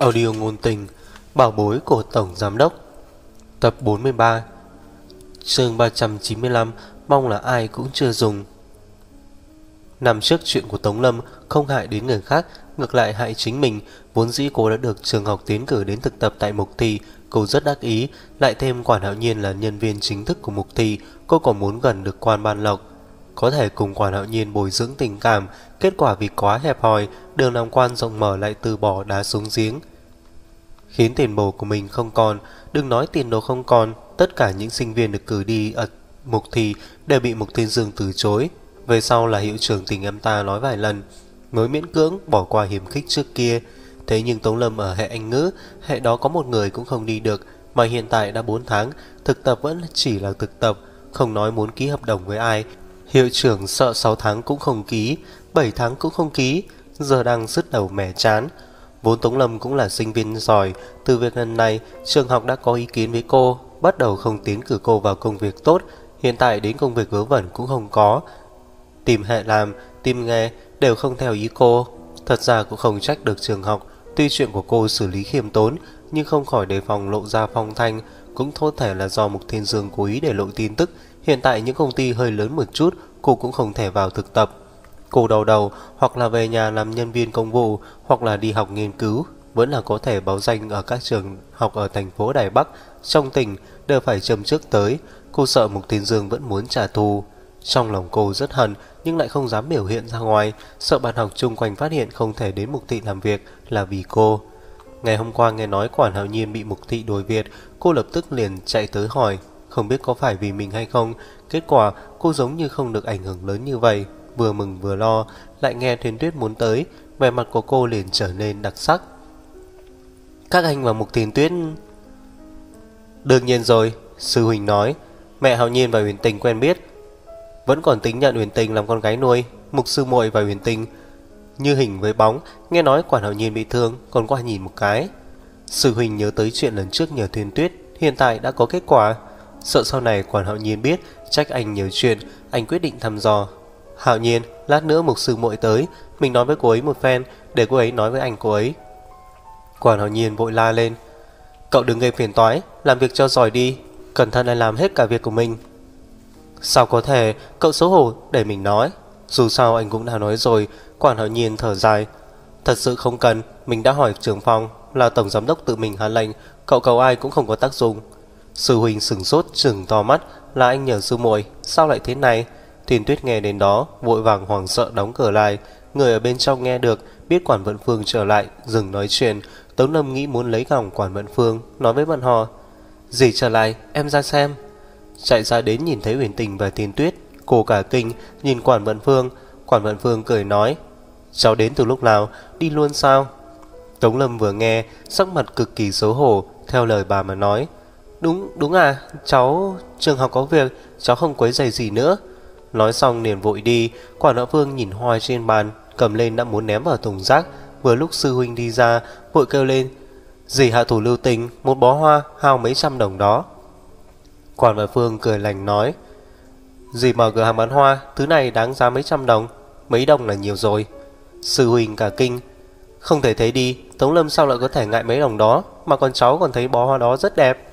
Audio ngôn tình Bảo bối của Tổng Giám đốc. Tập 43. Chương 395. Mong là ai cũng chưa dùng. Năm trước chuyện của Tống Lâm không hại đến người khác, ngược lại hại chính mình. Vốn dĩ cô đã được trường học tiến cử đến thực tập tại Mục Thị, cô rất đắc ý. Lại thêm Quản Hạo Nhiên là nhân viên chính thức của Mục Thị, cô còn muốn gần được quan ban lộc, có thể cùng Quản Hạo Nhiên bồi dưỡng tình cảm. Kết quả vì quá hẹp hòi, đường làm quan rộng mở lại từ bỏ đá xuống giếng, khiến tiền bổ của mình không còn. Đừng nói tiền đồ không còn, tất cả những sinh viên được cử đi ở Mục Thị đều bị Mục Thiên Dương từ chối. Về sau là hiệu trưởng tình em ta nói vài lần mới miễn cưỡng bỏ qua hiểm khích trước kia. Thế nhưng Tống Lâm ở hệ Anh ngữ, hệ đó có một người cũng không đi được, mà hiện tại đã 4 tháng, thực tập vẫn chỉ là thực tập, không nói muốn ký hợp đồng với ai. Hiệu trưởng sợ 6 tháng cũng không ký, 7 tháng cũng không ký, giờ đang sứt đầu mẻ chán. Vốn Tống Lâm cũng là sinh viên giỏi, từ việc lần này trường học đã có ý kiến với cô, bắt đầu không tiến cử cô vào công việc tốt. Hiện tại đến công việc vớ vẩn cũng không có, tìm hệ làm, tìm nghề đều không theo ý cô. Thật ra cũng không trách được trường học, tuy chuyện của cô xử lý khiêm tốn, nhưng không khỏi đề phòng lộ ra phong thanh. Cũng có thể là do Mục Thiên Dương cố ý để lộ tin tức. Hiện tại những công ty hơi lớn một chút, cô cũng không thể vào thực tập. Cô đầu hoặc là về nhà làm nhân viên công vụ, hoặc là đi học nghiên cứu, vẫn là có thể báo danh ở các trường học ở thành phố Đài Bắc, trong tỉnh đều phải châm trước tới. Cô sợ Mục Thiên Dương vẫn muốn trả thù. Trong lòng cô rất hận, nhưng lại không dám biểu hiện ra ngoài, sợ bạn học chung quanh phát hiện không thể đến Mục Thị làm việc là vì cô. Ngày hôm qua nghe nói Quản Hạo Nhiên bị Mục Thị đuổi việc, cô lập tức liền chạy tới hỏi, không biết có phải vì mình hay không. Kết quả cô giống như không được ảnh hưởng lớn như vậy, vừa mừng vừa lo. Lại nghe Thuyền Tuyết muốn tới, vẻ mặt của cô liền trở nên đặc sắc. Các anh và Mục Thiền Tuyết? Đương nhiên rồi, sư huynh nói. Mẹ Hạo Nhiên và Huyền Tình quen biết, vẫn còn tính nhận Huyền Tình làm con gái nuôi. Mục sư muội và Huyền Tình như hình với bóng. Nghe nói Quản Hạo Nhiên bị thương, còn qua nhìn một cái. Sư huynh nhớ tới chuyện lần trước nhờ Thuyền Tuyết, hiện tại đã có kết quả. Sợ sau này Quản Hạo Nhiên biết trách anh nhiều chuyện, anh quyết định thăm dò. Hạo Nhiên, lát nữa Mục sư muội tới, mình nói với cô ấy một phen, để cô ấy nói với anh cô ấy. Quản Hạo Nhiên vội la lên, cậu đừng gây phiền toái, làm việc cho giỏi đi, cẩn thận lại làm hết cả việc của mình. Sao có thể, cậu xấu hổ để mình nói. Dù sao anh cũng đã nói rồi. Quản Hạo Nhiên thở dài, thật sự không cần, mình đã hỏi trưởng phòng, là tổng giám đốc tự mình hạ lệnh, cậu cầu ai cũng không có tác dụng. Sư huynh sửng sốt trừng to mắt, là anh nhờ sư muội, sao lại thế này? Thuyền Tuyết nghe đến đó vội vàng hoảng sợ đóng cửa lại. Người ở bên trong nghe được, biết Quản Vận Phương trở lại, dừng nói chuyện. Tống Lâm nghĩ muốn lấy gỏng Quản Vận Phương, nói với bọn họ, dì trở lại, em ra xem. Chạy ra đến nhìn thấy Huyền Tình và Thuyền Tuyết, cô cả kinh nhìn Quản Vận Phương. Quản Vận Phương cười nói, cháu đến từ lúc nào, đi luôn sao? Tống Lâm vừa nghe, sắc mặt cực kỳ xấu hổ, theo lời bà mà nói, đúng à, cháu trường học có việc, cháu không quấy rầy gì nữa. Nói xong liền vội đi. Quản Hạo Phương nhìn hoa trên bàn, cầm lên đã muốn ném vào thùng rác. Vừa lúc sư huynh đi ra, vội kêu lên, dì hạ thủ lưu tình, một bó hoa hao mấy trăm đồng đó. Quản Hạo Phương cười lành nói, dì mở cửa hàng bán hoa, thứ này đáng giá mấy trăm đồng, mấy đồng là nhiều rồi. Sư huynh cả kinh, không thể thấy đi, Tống Lâm sao lại có thể ngại mấy đồng đó, mà con cháu còn thấy bó hoa đó rất đẹp.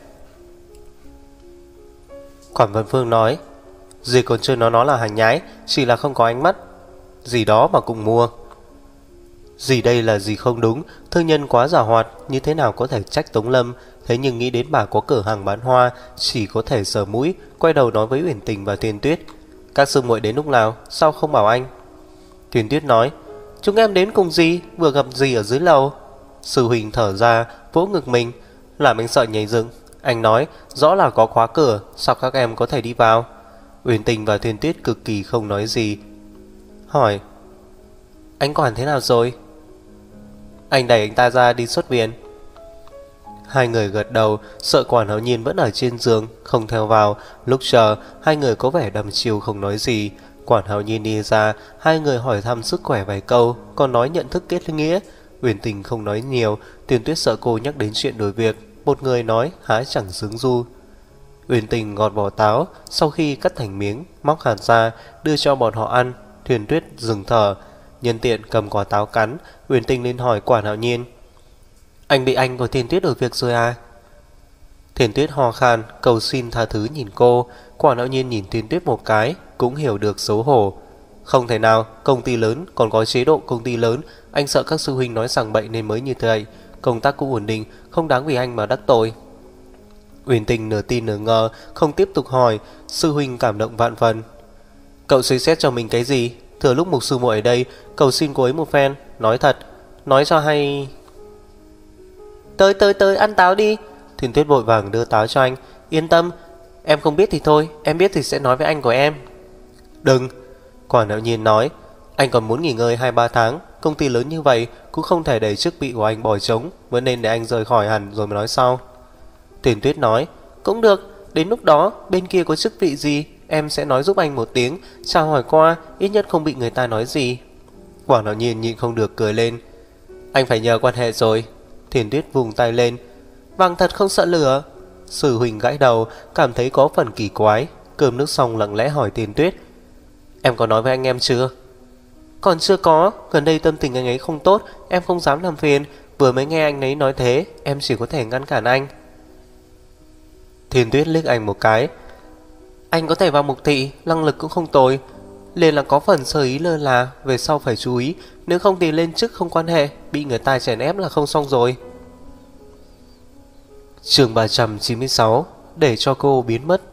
Quản Văn Phương nói, dì còn chưa nói nó là hàng nhái, chỉ là không có ánh mắt, dì đó mà cũng mua. Dì đây là dì không đúng, thương nhân quá giàu hoạt, như thế nào có thể trách Tống Lâm. Thế nhưng nghĩ đến bà có cửa hàng bán hoa, chỉ có thể sờ mũi, quay đầu nói với Huyền Tình và Thuyền Tuyết, các sư muội đến lúc nào, sao không bảo anh? Thuyền Tuyết nói, chúng em đến cùng dì, vừa gặp dì ở dưới lầu. Sư huynh thở ra, vỗ ngực mình, làm anh sợ nhảy dựng. Anh nói, rõ là có khóa cửa, sao các em có thể đi vào? Huyền Tình và Thuyền Tuyết cực kỳ không nói gì. Hỏi, anh Quản thế nào rồi? Anh đẩy anh ta ra đi xuất viện. Hai người gật đầu, sợ Quản Hạo Nhiên vẫn ở trên giường, không theo vào. Lúc chờ, hai người có vẻ đăm chiêu không nói gì. Quản Hạo Nhiên đi ra, hai người hỏi thăm sức khỏe vài câu, còn nói nhận thức kết nghĩa. Huyền Tình không nói nhiều, Thuyền Tuyết sợ cô nhắc đến chuyện đổi việc. Một người nói hái chẳng xứng du. Huyền Tình gọt vỏ táo, sau khi cắt thành miếng, móc hạt ra, đưa cho bọn họ ăn. Thuyền Tuyết dừng thở, nhân tiện cầm quả táo cắn. Huyền Tình lên hỏi Quản Hạo Nhiên, Anh bị anh của Thiên Tuyết đuổi việc rồi à? Thiên Tuyết hò khan cầu xin tha thứ nhìn cô. Quả Hạo Nhiên nhìn Thiên Tuyết một cái, cũng hiểu được xấu hổ. Không thể nào, công ty lớn còn có chế độ công ty lớn. Anh sợ các sư huynh nói rằng bậy nên mới như thế. Công tác cũng ổn định, không đáng vì anh mà đắc tội. Uyển Tình nửa tin nửa ngờ, không tiếp tục hỏi. Sư huynh cảm động vạn phần. Cậu suy xét cho mình cái gì? Thừa lúc mục sư muội ở đây, cầu xin cô ấy một phen. Nói thật, nói cho hay. Tới ăn táo đi. Thiên Tuyết vội vàng đưa táo cho anh. Yên tâm, em không biết thì thôi, em biết thì sẽ nói với anh của em. Đừng. Quản Hạo Nhiên nói, anh còn muốn nghỉ ngơi 2-3 tháng. Công ty lớn như vậy cũng không thể để chức vị của anh bỏ trống, vẫn nên để anh rời khỏi hẳn rồi mới nói sau. Thiên Tuyết nói, cũng được, đến lúc đó bên kia có chức vị gì em sẽ nói giúp anh một tiếng, chào hỏi qua, ít nhất không bị người ta nói gì. Quản Hạo Nhiên nhịn không được cười lên. Anh phải nhờ quan hệ rồi. Thiên Tuyết vùng tay lên. Vàng thật không sợ lửa. Sử huynh gãi đầu, cảm thấy có phần kỳ quái. Cơm nước xong lặng lẽ hỏi Thiên Tuyết, em có nói với anh em chưa? Còn chưa có, gần đây tâm tình anh ấy không tốt, em không dám làm phiền. Vừa mới nghe anh ấy nói thế, em chỉ có thể ngăn cản anh. Thiên Tuyết liếc anh một cái. Anh có thể vào mục thị, năng lực cũng không tồi, liền là có phần sơ ý lơ là, về sau phải chú ý. Nếu không thì lên chức không quan hệ, bị người ta chèn ép là không xong rồi. Chương 396, để cho cô biến mất.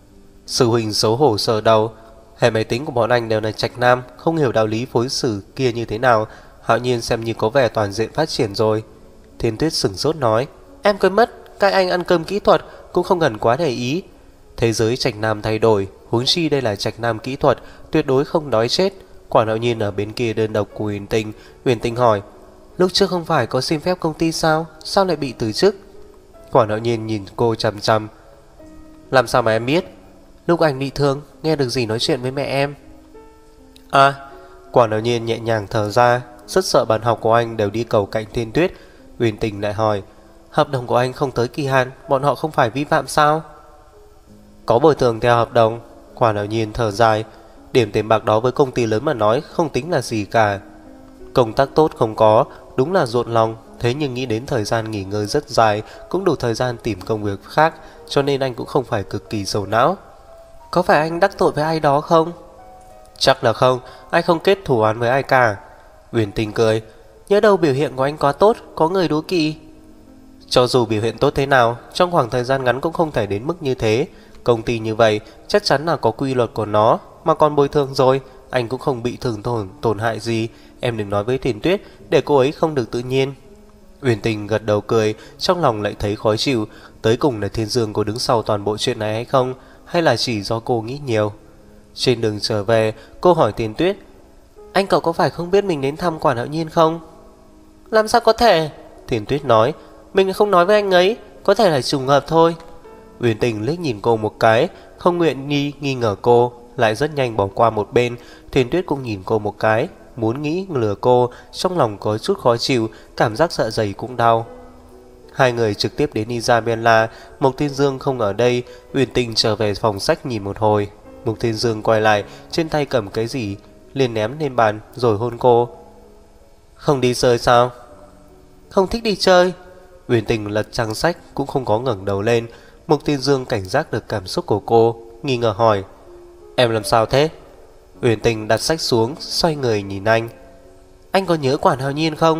Sư huynh xấu hổ sờ đầu. Hệ máy tính của bọn anh đều là Trạch Nam, không hiểu đạo lý phối xử kia như thế nào. Hạo Nhiên xem như có vẻ toàn diện phát triển rồi. Thiên Tuyết sửng sốt nói, em quên mất, các anh ăn cơm kỹ thuật cũng không cần quá để ý. Thế giới Trạch Nam thay đổi, huống chi đây là Trạch Nam kỹ thuật, tuyệt đối không đói chết. Quản Hạo Nhiên ở bên kia đơn độc của Huyền Tình. Huyền Tình hỏi, lúc trước không phải có xin phép công ty sao, sao lại bị từ chức? Quản Hạo Nhiên nhìn cô chằm chằm. Làm sao mà em biết? Lúc anh bị thương, nghe được gì nói chuyện với mẹ em. À, Quản Hạo Nhiên nhẹ nhàng thở ra. Rất sợ bạn học của anh đều đi cầu cạnh Thiên Tuyết. Huyền Tình lại hỏi, hợp đồng của anh không tới kỳ hạn, bọn họ không phải vi phạm sao? Có bồi thường theo hợp đồng. Quản Hạo Nhiên thở dài. Điểm tiền bạc đó với công ty lớn mà nói không tính là gì cả. Công tác tốt không có, đúng là rộn lòng. Thế nhưng nghĩ đến thời gian nghỉ ngơi rất dài, cũng đủ thời gian tìm công việc khác, cho nên anh cũng không phải cực kỳ sầu não. Có phải anh đắc tội với ai đó không? Chắc là không, anh không kết thù oán với ai cả. Huyền Tình cười, nhớ đâu biểu hiện của anh quá tốt, có người đố kỵ. Cho dù biểu hiện tốt thế nào, trong khoảng thời gian ngắn cũng không thể đến mức như thế. Công ty như vậy chắc chắn là có quy luật của nó. Mà còn bồi thường rồi, anh cũng không bị tổn hại gì. Em đừng nói với Thiên Tuyết, để cô ấy không được tự nhiên. Uyển Tình gật đầu cười, trong lòng lại thấy khó chịu. Tới cùng là Thiên Dương có đứng sau toàn bộ chuyện này hay không, hay là chỉ do cô nghĩ nhiều? Trên đường trở về, cô hỏi Thiên Tuyết, anh cậu có phải không biết mình đến thăm Quản Hạo Nhiên không? Làm sao có thể? Thiên Tuyết nói, mình không nói với anh ấy, có thể là trùng hợp thôi. Uyển Tình liếc nhìn cô một cái, không nguyện nghi ngờ cô, lại rất nhanh bỏ qua một bên. Thiên Tuyết cũng nhìn cô một cái, muốn nghĩ lừa cô, trong lòng có chút khó chịu, cảm giác dạ dày cũng đau. Hai người trực tiếp đến Isabella. Mục Thiên Dương không ở đây. Uyển Tình trở về phòng sách nhìn một hồi. Mục Thiên Dương quay lại, trên tay cầm cái gì liền ném lên bàn rồi hôn cô. Không đi chơi sao? Không thích đi chơi. Uyển Tình lật trang sách cũng không có ngẩng đầu lên. Mục Thiên Dương cảnh giác được cảm xúc của cô, nghi ngờ hỏi, em làm sao thế? Uyển Tình đặt sách xuống, xoay người nhìn anh. Anh có nhớ Quản Hạo Nhiên không?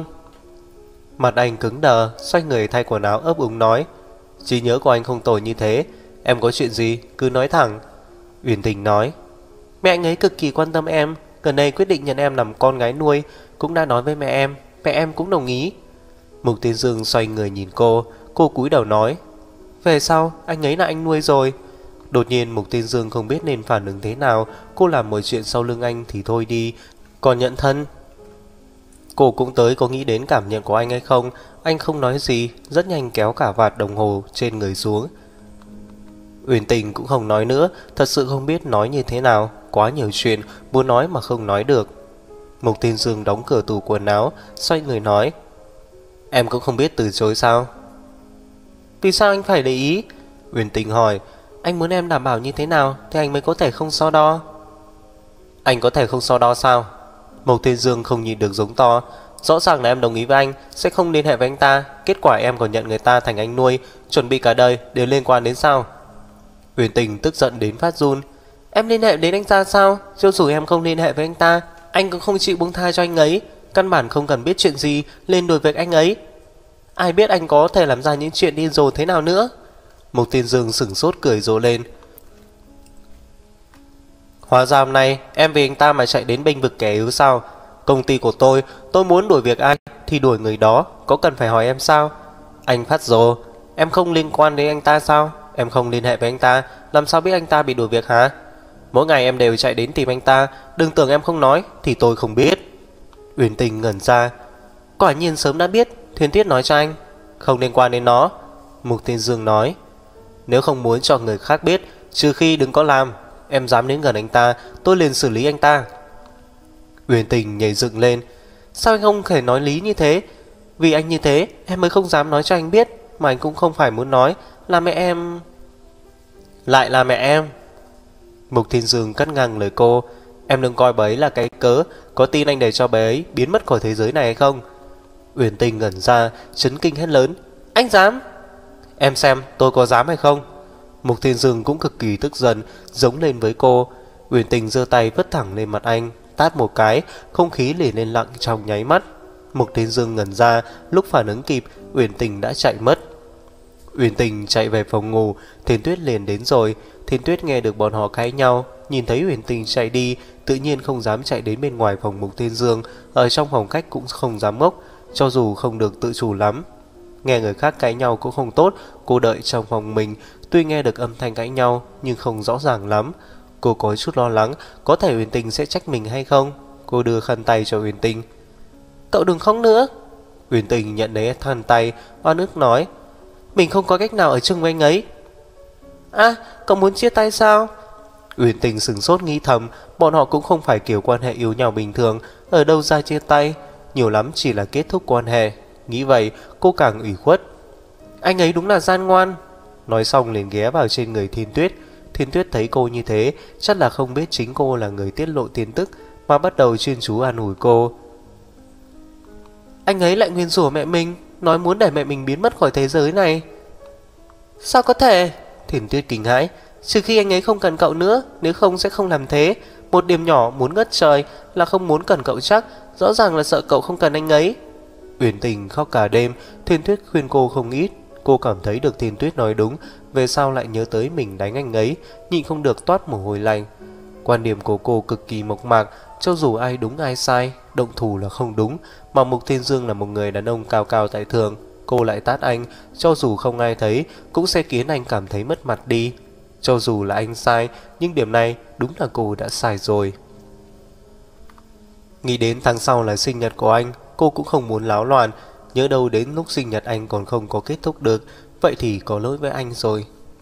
Mặt anh cứng đờ, xoay người thay quần áo ấp úng nói, trí nhớ của anh không tồi như thế, em có chuyện gì cứ nói thẳng. Uyển Tình nói, mẹ anh ấy cực kỳ quan tâm em, gần đây quyết định nhận em làm con gái nuôi, cũng đã nói với mẹ em cũng đồng ý. Mục Thiên Dương xoay người nhìn cô cúi đầu nói, về sau anh ấy là anh nuôi rồi. Đột nhiên Mục Thiên Dương không biết nên phản ứng thế nào. Cô làm mọi chuyện sau lưng anh thì thôi đi, còn nhận thân. Cô cũng tới có nghĩ đến cảm nhận của anh hay không. Anh không nói gì, rất nhanh kéo cả vạt đồng hồ trên người xuống. Uyển Tình cũng không nói nữa, thật sự không biết nói như thế nào. Quá nhiều chuyện muốn nói mà không nói được. Mục Thiên Dương đóng cửa tủ quần áo, xoay người nói, em cũng không biết từ chối sao? Vì sao anh phải để ý? Uyển Tình hỏi, anh muốn em đảm bảo như thế nào thì anh mới có thể không so đo? Anh có thể không so đo sao? Mục Thiên Dương không nhìn được giống to, Rõ ràng là em đồng ý với anh sẽ không liên hệ với anh ta, kết quả em còn nhận người ta thành anh nuôi, chuẩn bị cả đời đều liên quan đến sao? Uyển Tình tức giận đến phát run. Em liên hệ đến anh ta sao? Cho dù em không liên hệ với anh ta, anh cũng không chịu buông tha cho anh ấy. Căn bản không cần biết chuyện gì lên đuổi việc anh ấy. Ai biết anh có thể làm ra những chuyện điên rồ thế nào nữa? Mục Tiên Dương sửng sốt cười rộ lên. Hóa ra hôm nay em vì anh ta mà chạy đến bênh vực kẻ yếu sao? Công ty của tôi muốn đuổi việc ai thì đuổi người đó, có cần phải hỏi em sao? Anh phát rồ, em không liên quan đến anh ta sao? Em không liên hệ với anh ta, làm sao biết anh ta bị đuổi việc hả? Mỗi ngày em đều chạy đến tìm anh ta, đừng tưởng em không nói thì tôi không biết. Uyển Tình ngẩn ra. Quả nhiên sớm đã biết, Thiên Tuyết nói cho anh. Không liên quan đến nó, Mục Tiên Dương nói. Nếu không muốn cho người khác biết, trừ khi đừng có làm. Em dám đến gần anh ta, tôi liền xử lý anh ta. Uyển Tình nhảy dựng lên. Sao anh không thể nói lý như thế? Vì anh như thế em mới không dám nói cho anh biết. Mà anh cũng không phải muốn nói là mẹ em. Lại là mẹ em. Mục Thiên Dương cắt ngang lời cô. Em đừng coi bà ấy là cái cớ. Có tin anh để cho bà ấy biến mất khỏi thế giới này hay không? Uyển Tình ngẩn ra, chấn kinh hét lớn. Anh dám? Em xem tôi có dám hay không? Mục Thiên Dương cũng cực kỳ tức giận, giống lên với cô. Uyển Tình giơ tay vứt thẳng lên mặt anh, tát một cái, không khí liền lên lặng trong nháy mắt. Mục Thiên Dương ngẩn ra, lúc phản ứng kịp, Uyển Tình đã chạy mất. Uyển Tình chạy về phòng ngủ, Thiên Tuyết liền đến rồi. Thiên Tuyết nghe được bọn họ cãi nhau, nhìn thấy Uyển Tình chạy đi, tự nhiên không dám chạy đến bên ngoài phòng Mục Thiên Dương, ở trong phòng khách cũng không dám ngốc, cho dù không được tự chủ lắm. Nghe người khác cãi nhau cũng không tốt, cô đợi trong phòng mình, tuy nghe được âm thanh cãi nhau nhưng không rõ ràng lắm. Cô có chút lo lắng, có thể Uyển Tình sẽ trách mình hay không. Cô đưa khăn tay cho Uyển Tình. Cậu đừng khóc nữa. Uyển Tình nhận lấy khăn tay, oan ức nói. Mình không có cách nào ở chung với anh ấy. À, cậu muốn chia tay sao? Uyển Tình sửng sốt nghĩ thầm, bọn họ cũng không phải kiểu quan hệ yêu nhau bình thường, ở đâu ra chia tay, nhiều lắm chỉ là kết thúc quan hệ. Nghĩ vậy, cô càng ủy khuất. Anh ấy đúng là gian ngoan. Nói xong liền ghé vào trên người Thiên Tuyết. Thiên Tuyết thấy cô như thế, chắc là không biết chính cô là người tiết lộ tin tức, mà bắt đầu chuyên chú an ủi cô. Anh ấy lại nguyền rủa mẹ mình, nói muốn để mẹ mình biến mất khỏi thế giới này. Sao có thể? Thiên Tuyết kinh hãi. Trừ khi anh ấy không cần cậu nữa, nếu không sẽ không làm thế. Một điểm nhỏ muốn ngất trời là không muốn cần cậu chắc, rõ ràng là sợ cậu không cần anh ấy. Uyển Tình khóc cả đêm. Thiên Tuyết khuyên cô không ít. Cô cảm thấy được Thiên Tuyết nói đúng, về sau lại nhớ tới mình đánh anh ấy, nhịn không được toát mồ hôi lạnh. Quan điểm của cô cực kỳ mộc mạc, cho dù ai đúng ai sai, động thủ là không đúng. Mà Mục Thiên Dương là một người đàn ông cao cao tại thượng, cô lại tát anh, cho dù không ai thấy cũng sẽ khiến anh cảm thấy mất mặt đi. Cho dù là anh sai, nhưng điểm này đúng là cô đã sai rồi. Nghĩ đến tháng sau là sinh nhật của anh, cô cũng không muốn láo loạn. Nhớ đâu đến lúc sinh nhật anh còn không có kết thúc được, vậy thì có lỗi với anh rồi.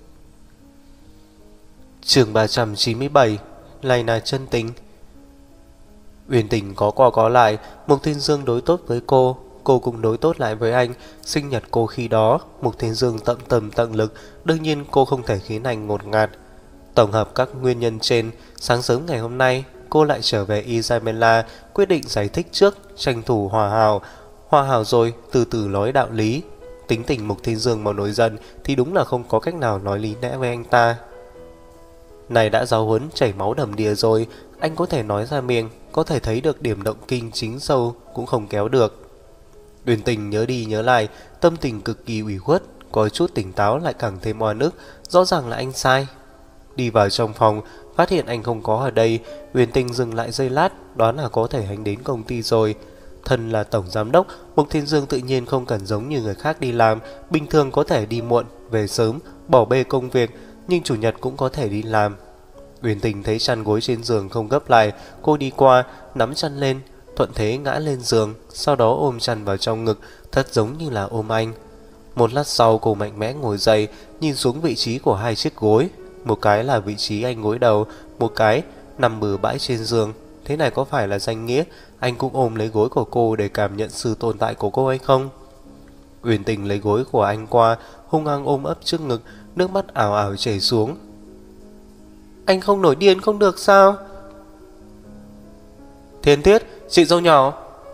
Chương 397, Laina chân tình. Uyển Tình có qua có lại, Mục Thiên Dương đối tốt với cô cũng đối tốt lại với anh. Sinh nhật cô khi đó, Mục Thiên Dương tận tâm tận lực, đương nhiên cô không thể khiến anh ngột ngạt. Tổng hợp các nguyên nhân trên, sáng sớm ngày hôm nay, cô lại trở về Isabella, quyết định giải thích trước, tranh thủ hòa hảo rồi từ từ nói đạo lý. Tính tình Mục Thiên Dương mà nổi giận thì đúng là không có cách nào nói lý lẽ với anh ta. Này đã giáo huấn chảy máu đầm đìa rồi, anh có thể nói ra miệng, có thể thấy được điểm động kinh chính sâu cũng không kéo được. Uyển Tình nhớ đi nhớ lại, tâm tình cực kỳ ủy khuất, có chút tỉnh táo lại càng thêm oan ức, rõ ràng là anh sai. Đi vào trong phòng, phát hiện anh không có ở đây, Uyển Tình dừng lại giây lát, đoán là có thể anh đến công ty rồi. Thân là tổng giám đốc, Mục Thiên Dương tự nhiên không cần giống như người khác đi làm, bình thường có thể đi muộn, về sớm, bỏ bê công việc, nhưng chủ nhật cũng có thể đi làm. Uyển Tình thấy chăn gối trên giường không gấp lại, cô đi qua, nắm chăn lên, thuận thế ngã lên giường, sau đó ôm chăn vào trong ngực, thật giống như là ôm anh. Một lát sau cô mạnh mẽ ngồi dậy, nhìn xuống vị trí của hai chiếc gối. Một cái là vị trí anh gối đầu, một cái nằm bừa bãi trên giường. Thế này có phải là danh nghĩa anh cũng ôm lấy gối của cô để cảm nhận sự tồn tại của cô hay không? Uyển Tình lấy gối của anh qua, hung hăng ôm ấp trước ngực, nước mắt ảo ảo chảy xuống. Anh không nổi điên không được sao? Thiên Tuyết, chị dâu nhỏ.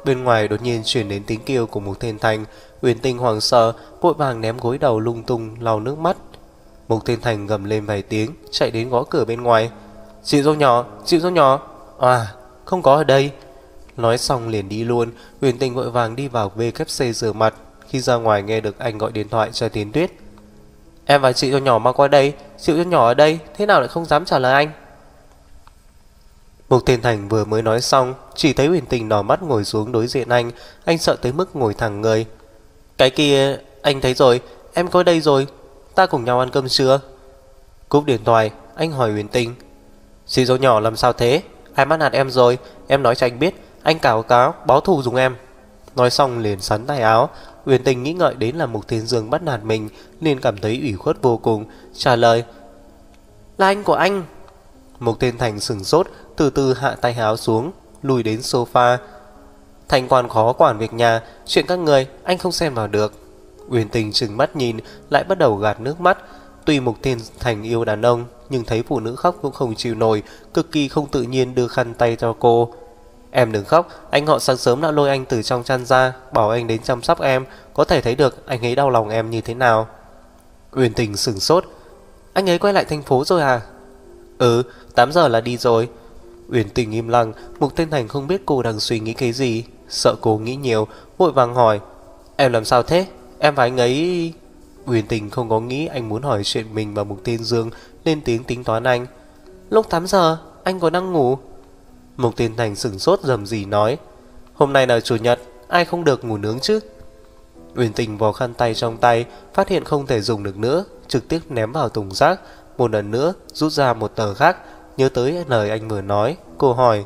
Bên ngoài đột nhiên chuyển đến tiếng kêu của Mục Thiên Thành. Uyển Tình hoảng sợ, vội vàng ném gối đầu lung tung lau nước mắt. Mục Thiên Thành gầm lên vài tiếng, chạy đến gõ cửa bên ngoài. Chị dâu nhỏ, chị dâu nhỏ. À, không có ở đây. Nói xong liền đi luôn. Uyển Tình vội vàng đi vào WC rửa mặt. Khi ra ngoài nghe được anh gọi điện thoại cho Tiến Tuyết. Em và chị dâu nhỏ mau qua đây, chị dâu nhỏ ở đây, thế nào lại không dám trả lời anh? Mục Thiên Thành vừa mới nói xong, chỉ thấy Uyển Tình đỏ mắt ngồi xuống đối diện anh sợ tới mức ngồi thẳng người. Cái kia, anh thấy rồi, em có đây rồi, ta cùng nhau ăn cơm trưa. Cúp điện thoại, anh hỏi Uyển Tình. Chị dâu nhỏ làm sao thế? Ai bắt nạt em rồi? Em nói cho anh biết, anh cáo cáo, báo thù dùng em. Nói xong liền sắn tay áo. Uyển Tình nghĩ ngợi đến là Mục Thiên Dương bắt nạt mình, nên cảm thấy ủy khuất vô cùng, trả lời. Là anh của anh. Mục Thiên Thành sừng sốt, từ từ hạ tay áo xuống, lùi đến sofa. Thành quan khó quản việc nhà, chuyện các người anh không xen vào được. Uyển Tình trừng mắt nhìn, lại bắt đầu gạt nước mắt. Tuy Mục Thiên Thành yêu đàn ông, nhưng thấy phụ nữ khóc cũng không chịu nổi, cực kỳ không tự nhiên đưa khăn tay cho cô. Em đừng khóc, anh họ sáng sớm đã lôi anh từ trong chăn ra, bảo anh đến chăm sóc em, có thể thấy được anh ấy đau lòng em như thế nào. Uyển Tình sửng sốt. Anh ấy quay lại thành phố rồi à? Ừ, 8 giờ là đi rồi. Uyển Tình im lặng. Mục Thiên Thành không biết cô đang suy nghĩ cái gì, sợ cô nghĩ nhiều, vội vàng hỏi. Em làm sao thế? Em và anh ấy... Uyển Tình không có nghĩ anh muốn hỏi chuyện mình và Mục Thiên Dương, lên tiếng tính toán anh. Lúc 8 giờ, anh còn đang ngủ. Mục Thiên Thành sửng sốt rầm rì nói. Hôm nay là chủ nhật, ai không được ngủ nướng chứ? Uyển Tình vò khăn tay trong tay, phát hiện không thể dùng được nữa, trực tiếp ném vào thùng rác. Một lần nữa rút ra một tờ khác, nhớ tới lời anh vừa nói, cô hỏi.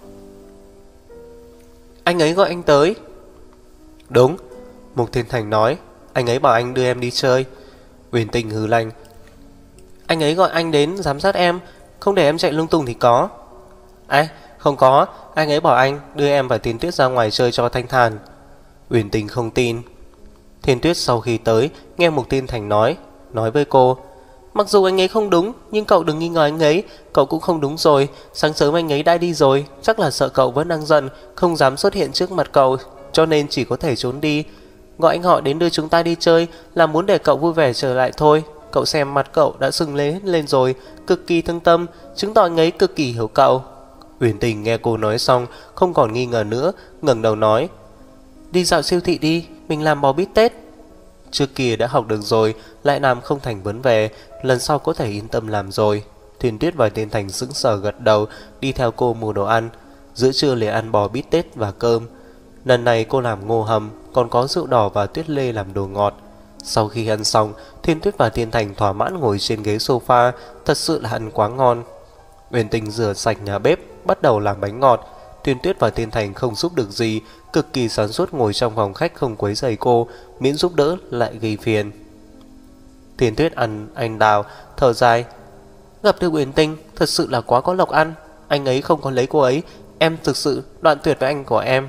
Anh ấy gọi anh tới. Đúng, Mục Thiên Thành nói. Anh ấy bảo anh đưa em đi chơi. Uyển Tình hừ lạnh. Anh ấy gọi anh đến giám sát em, không để em chạy lung tung thì có. Không có, anh ấy bảo anh đưa em và Thiên Tuyết ra ngoài chơi cho thanh thản. Uyển Tình không tin. Thiên Tuyết sau khi tới, nghe Mục Thiên Thành nói với cô. Mặc dù anh ấy không đúng, nhưng cậu đừng nghi ngờ anh ấy, cậu cũng không đúng rồi. Sáng sớm anh ấy đã đi rồi, chắc là sợ cậu vẫn đang giận, không dám xuất hiện trước mặt cậu, cho nên chỉ có thể trốn đi. Gọi anh họ đến đưa chúng ta đi chơi là muốn để cậu vui vẻ trở lại thôi. Cậu xem mặt cậu đã sưng lên rồi, cực kỳ thương tâm, chứng tỏ anh ấy cực kỳ hiểu cậu. Uyển Tình nghe cô nói xong, không còn nghi ngờ nữa, ngẩng đầu nói. Đi dạo siêu thị đi, mình làm bò bít tết. Trước kia đã học được rồi, lại làm không thành vấn đề, lần sau có thể yên tâm làm rồi. Thiên Tuyết và Thiên Thành sững sờ gật đầu, đi theo cô mua đồ ăn. Giữa trưa liền ăn bò bít tết và cơm. Lần này cô làm ngô hầm, còn có rượu đỏ và tuyết lê làm đồ ngọt. Sau khi ăn xong, Thiên Tuyết và Thiên Thành thỏa mãn ngồi trên ghế sofa, thật sự là ăn quá ngon. Uyển Tình rửa sạch nhà bếp, bắt đầu làm bánh ngọt. Thiên Tuyết và Thiên Thành không giúp được gì, cực kỳ sáng suốt ngồi trong phòng khách không quấy rầy cô, miễn giúp đỡ lại gây phiền. Thiên Tuyết ăn anh đào, thở dài. Gặp được Uyển Tình, thật sự là quá có lộc ăn. Anh ấy không có lấy cô ấy, em thực sự đoạn tuyệt với anh của em.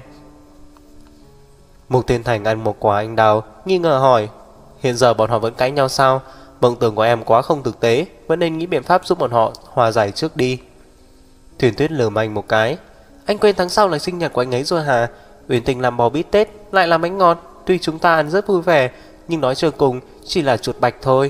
Mục Thiên Thành ăn một quả anh đào, nghi ngờ hỏi. Hiện giờ bọn họ vẫn cãi nhau sao? Mộng tưởng của em quá không thực tế, vẫn nên nghĩ biện pháp giúp bọn họ hòa giải trước đi. Thiên Tuyết lườm anh một cái. Anh quên tháng sau là sinh nhật của anh ấy rồi hả? Uyển Tình làm bò bít tết, lại làm bánh ngọt. Tuy chúng ta ăn rất vui vẻ, nhưng nói cho cùng chỉ là chuột bạch thôi.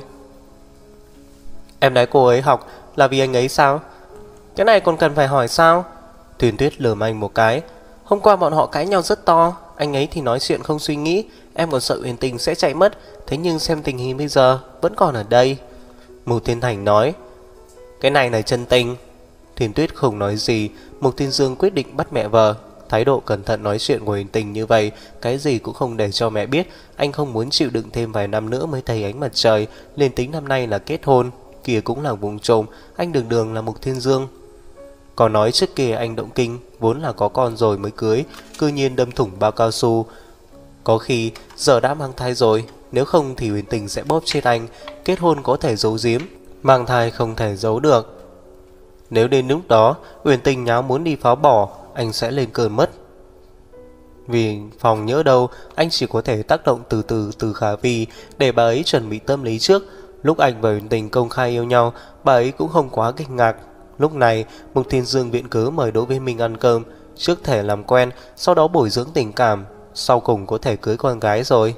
Em nói cô ấy học là vì anh ấy sao? Cái này còn cần phải hỏi sao? Thiên Tuyết lườm anh một cái. Hôm qua bọn họ cãi nhau rất to, anh ấy thì nói chuyện không suy nghĩ, em còn sợ Uyển Tình sẽ chạy mất. Thế nhưng xem tình hình bây giờ vẫn còn ở đây. Mục Thiên Thành nói. Cái này là chân tình. Thiên Tuyết không nói gì. Mục Thiên Dương quyết định bắt mẹ vợ. Thái độ cẩn thận nói chuyện của Uyển Tình như vậy, cái gì cũng không để cho mẹ biết. Anh không muốn chịu đựng thêm vài năm nữa mới thấy ánh mặt trời. Liền tính năm nay là kết hôn, kia cũng là vùng trộm. Anh đường đường là Mục Thiên Dương. Còn nói trước kia anh động kinh, vốn là có con rồi mới cưới, cư nhiên đâm thủng bao cao su. Có khi giờ đã mang thai rồi, nếu không thì Uyển Tình sẽ bóp chết anh. Kết hôn có thể giấu giếm, mang thai không thể giấu được. Nếu đến lúc đó Uyển Tình nháo muốn đi phá bỏ, anh sẽ lên cơn mất. Vì phòng nhỡ đâu, anh chỉ có thể tác động từ Khả Vi, để bà ấy chuẩn bị tâm lý trước. Lúc anh và Uyển Tình công khai yêu nhau, bà ấy cũng không quá kinh ngạc. Lúc này Mục Thiên Dương viện cớ mời Đỗ Viễn Minh ăn cơm. trước thể làm quen, sau đó bồi dưỡng tình cảm, sau cùng có thể cưới con gái rồi.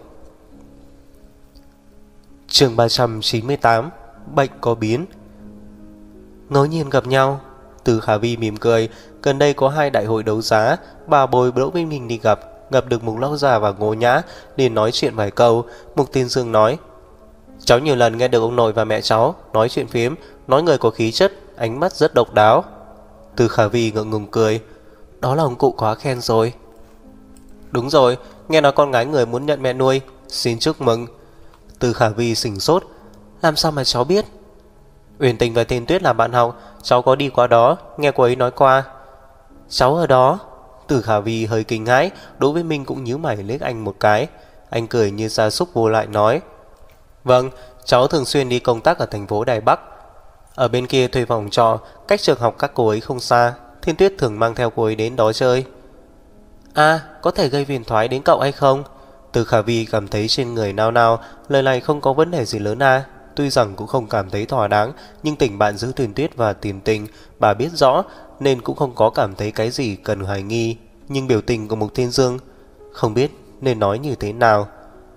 Chương 398. Bệnh có biến. Ngẫu nhiên gặp nhau, Từ Khả Vi mỉm cười. Gần đây có 2 đại hội đấu giá, bà Bồi Đỗ Vĩnh Minh đi gặp được Mục Lão Già và Ngô Nhã, liền nói chuyện vài câu. Mục Thiên Dương nói: cháu nhiều lần nghe được ông nội và mẹ cháu nói chuyện phiếm, nói người có khí chất, ánh mắt rất độc đáo. Từ Khả Vi ngượng ngùng cười: đó là ông cụ quá khen rồi. Đúng rồi, nghe nói con gái người muốn nhận mẹ nuôi, xin chúc mừng. Từ Khả Vi sửng sốt: làm sao mà cháu biết? Uyển Tình và Thiên Tuyết là bạn học, cháu có đi qua đó, nghe cô ấy nói qua. Cháu ở đó? Từ Khả Vi hơi kinh hãi. Đỗ Viễn Minh cũng nhíu mày liếc anh một cái. Anh cười như gia súc vô lại nói: vâng, cháu thường xuyên đi công tác ở thành phố Đài Bắc. Ở bên kia thuê phòng trọ, cách trường học các cô ấy không xa. Thiên Tuyết thường mang theo cô ấy đến đó chơi. À, có thể gây phiền toái đến cậu hay không? Từ Khả Vi cảm thấy trên người nao nao. Lời này không có vấn đề gì lớn à? Tuy rằng cũng không cảm thấy thỏa đáng, nhưng tình bạn giữa Thiên Tuyết và Tiền Tình bà biết rõ, nên cũng không có cảm thấy cái gì cần hoài nghi. Nhưng biểu tình của Mục Thiên Dương không biết nên nói như thế nào.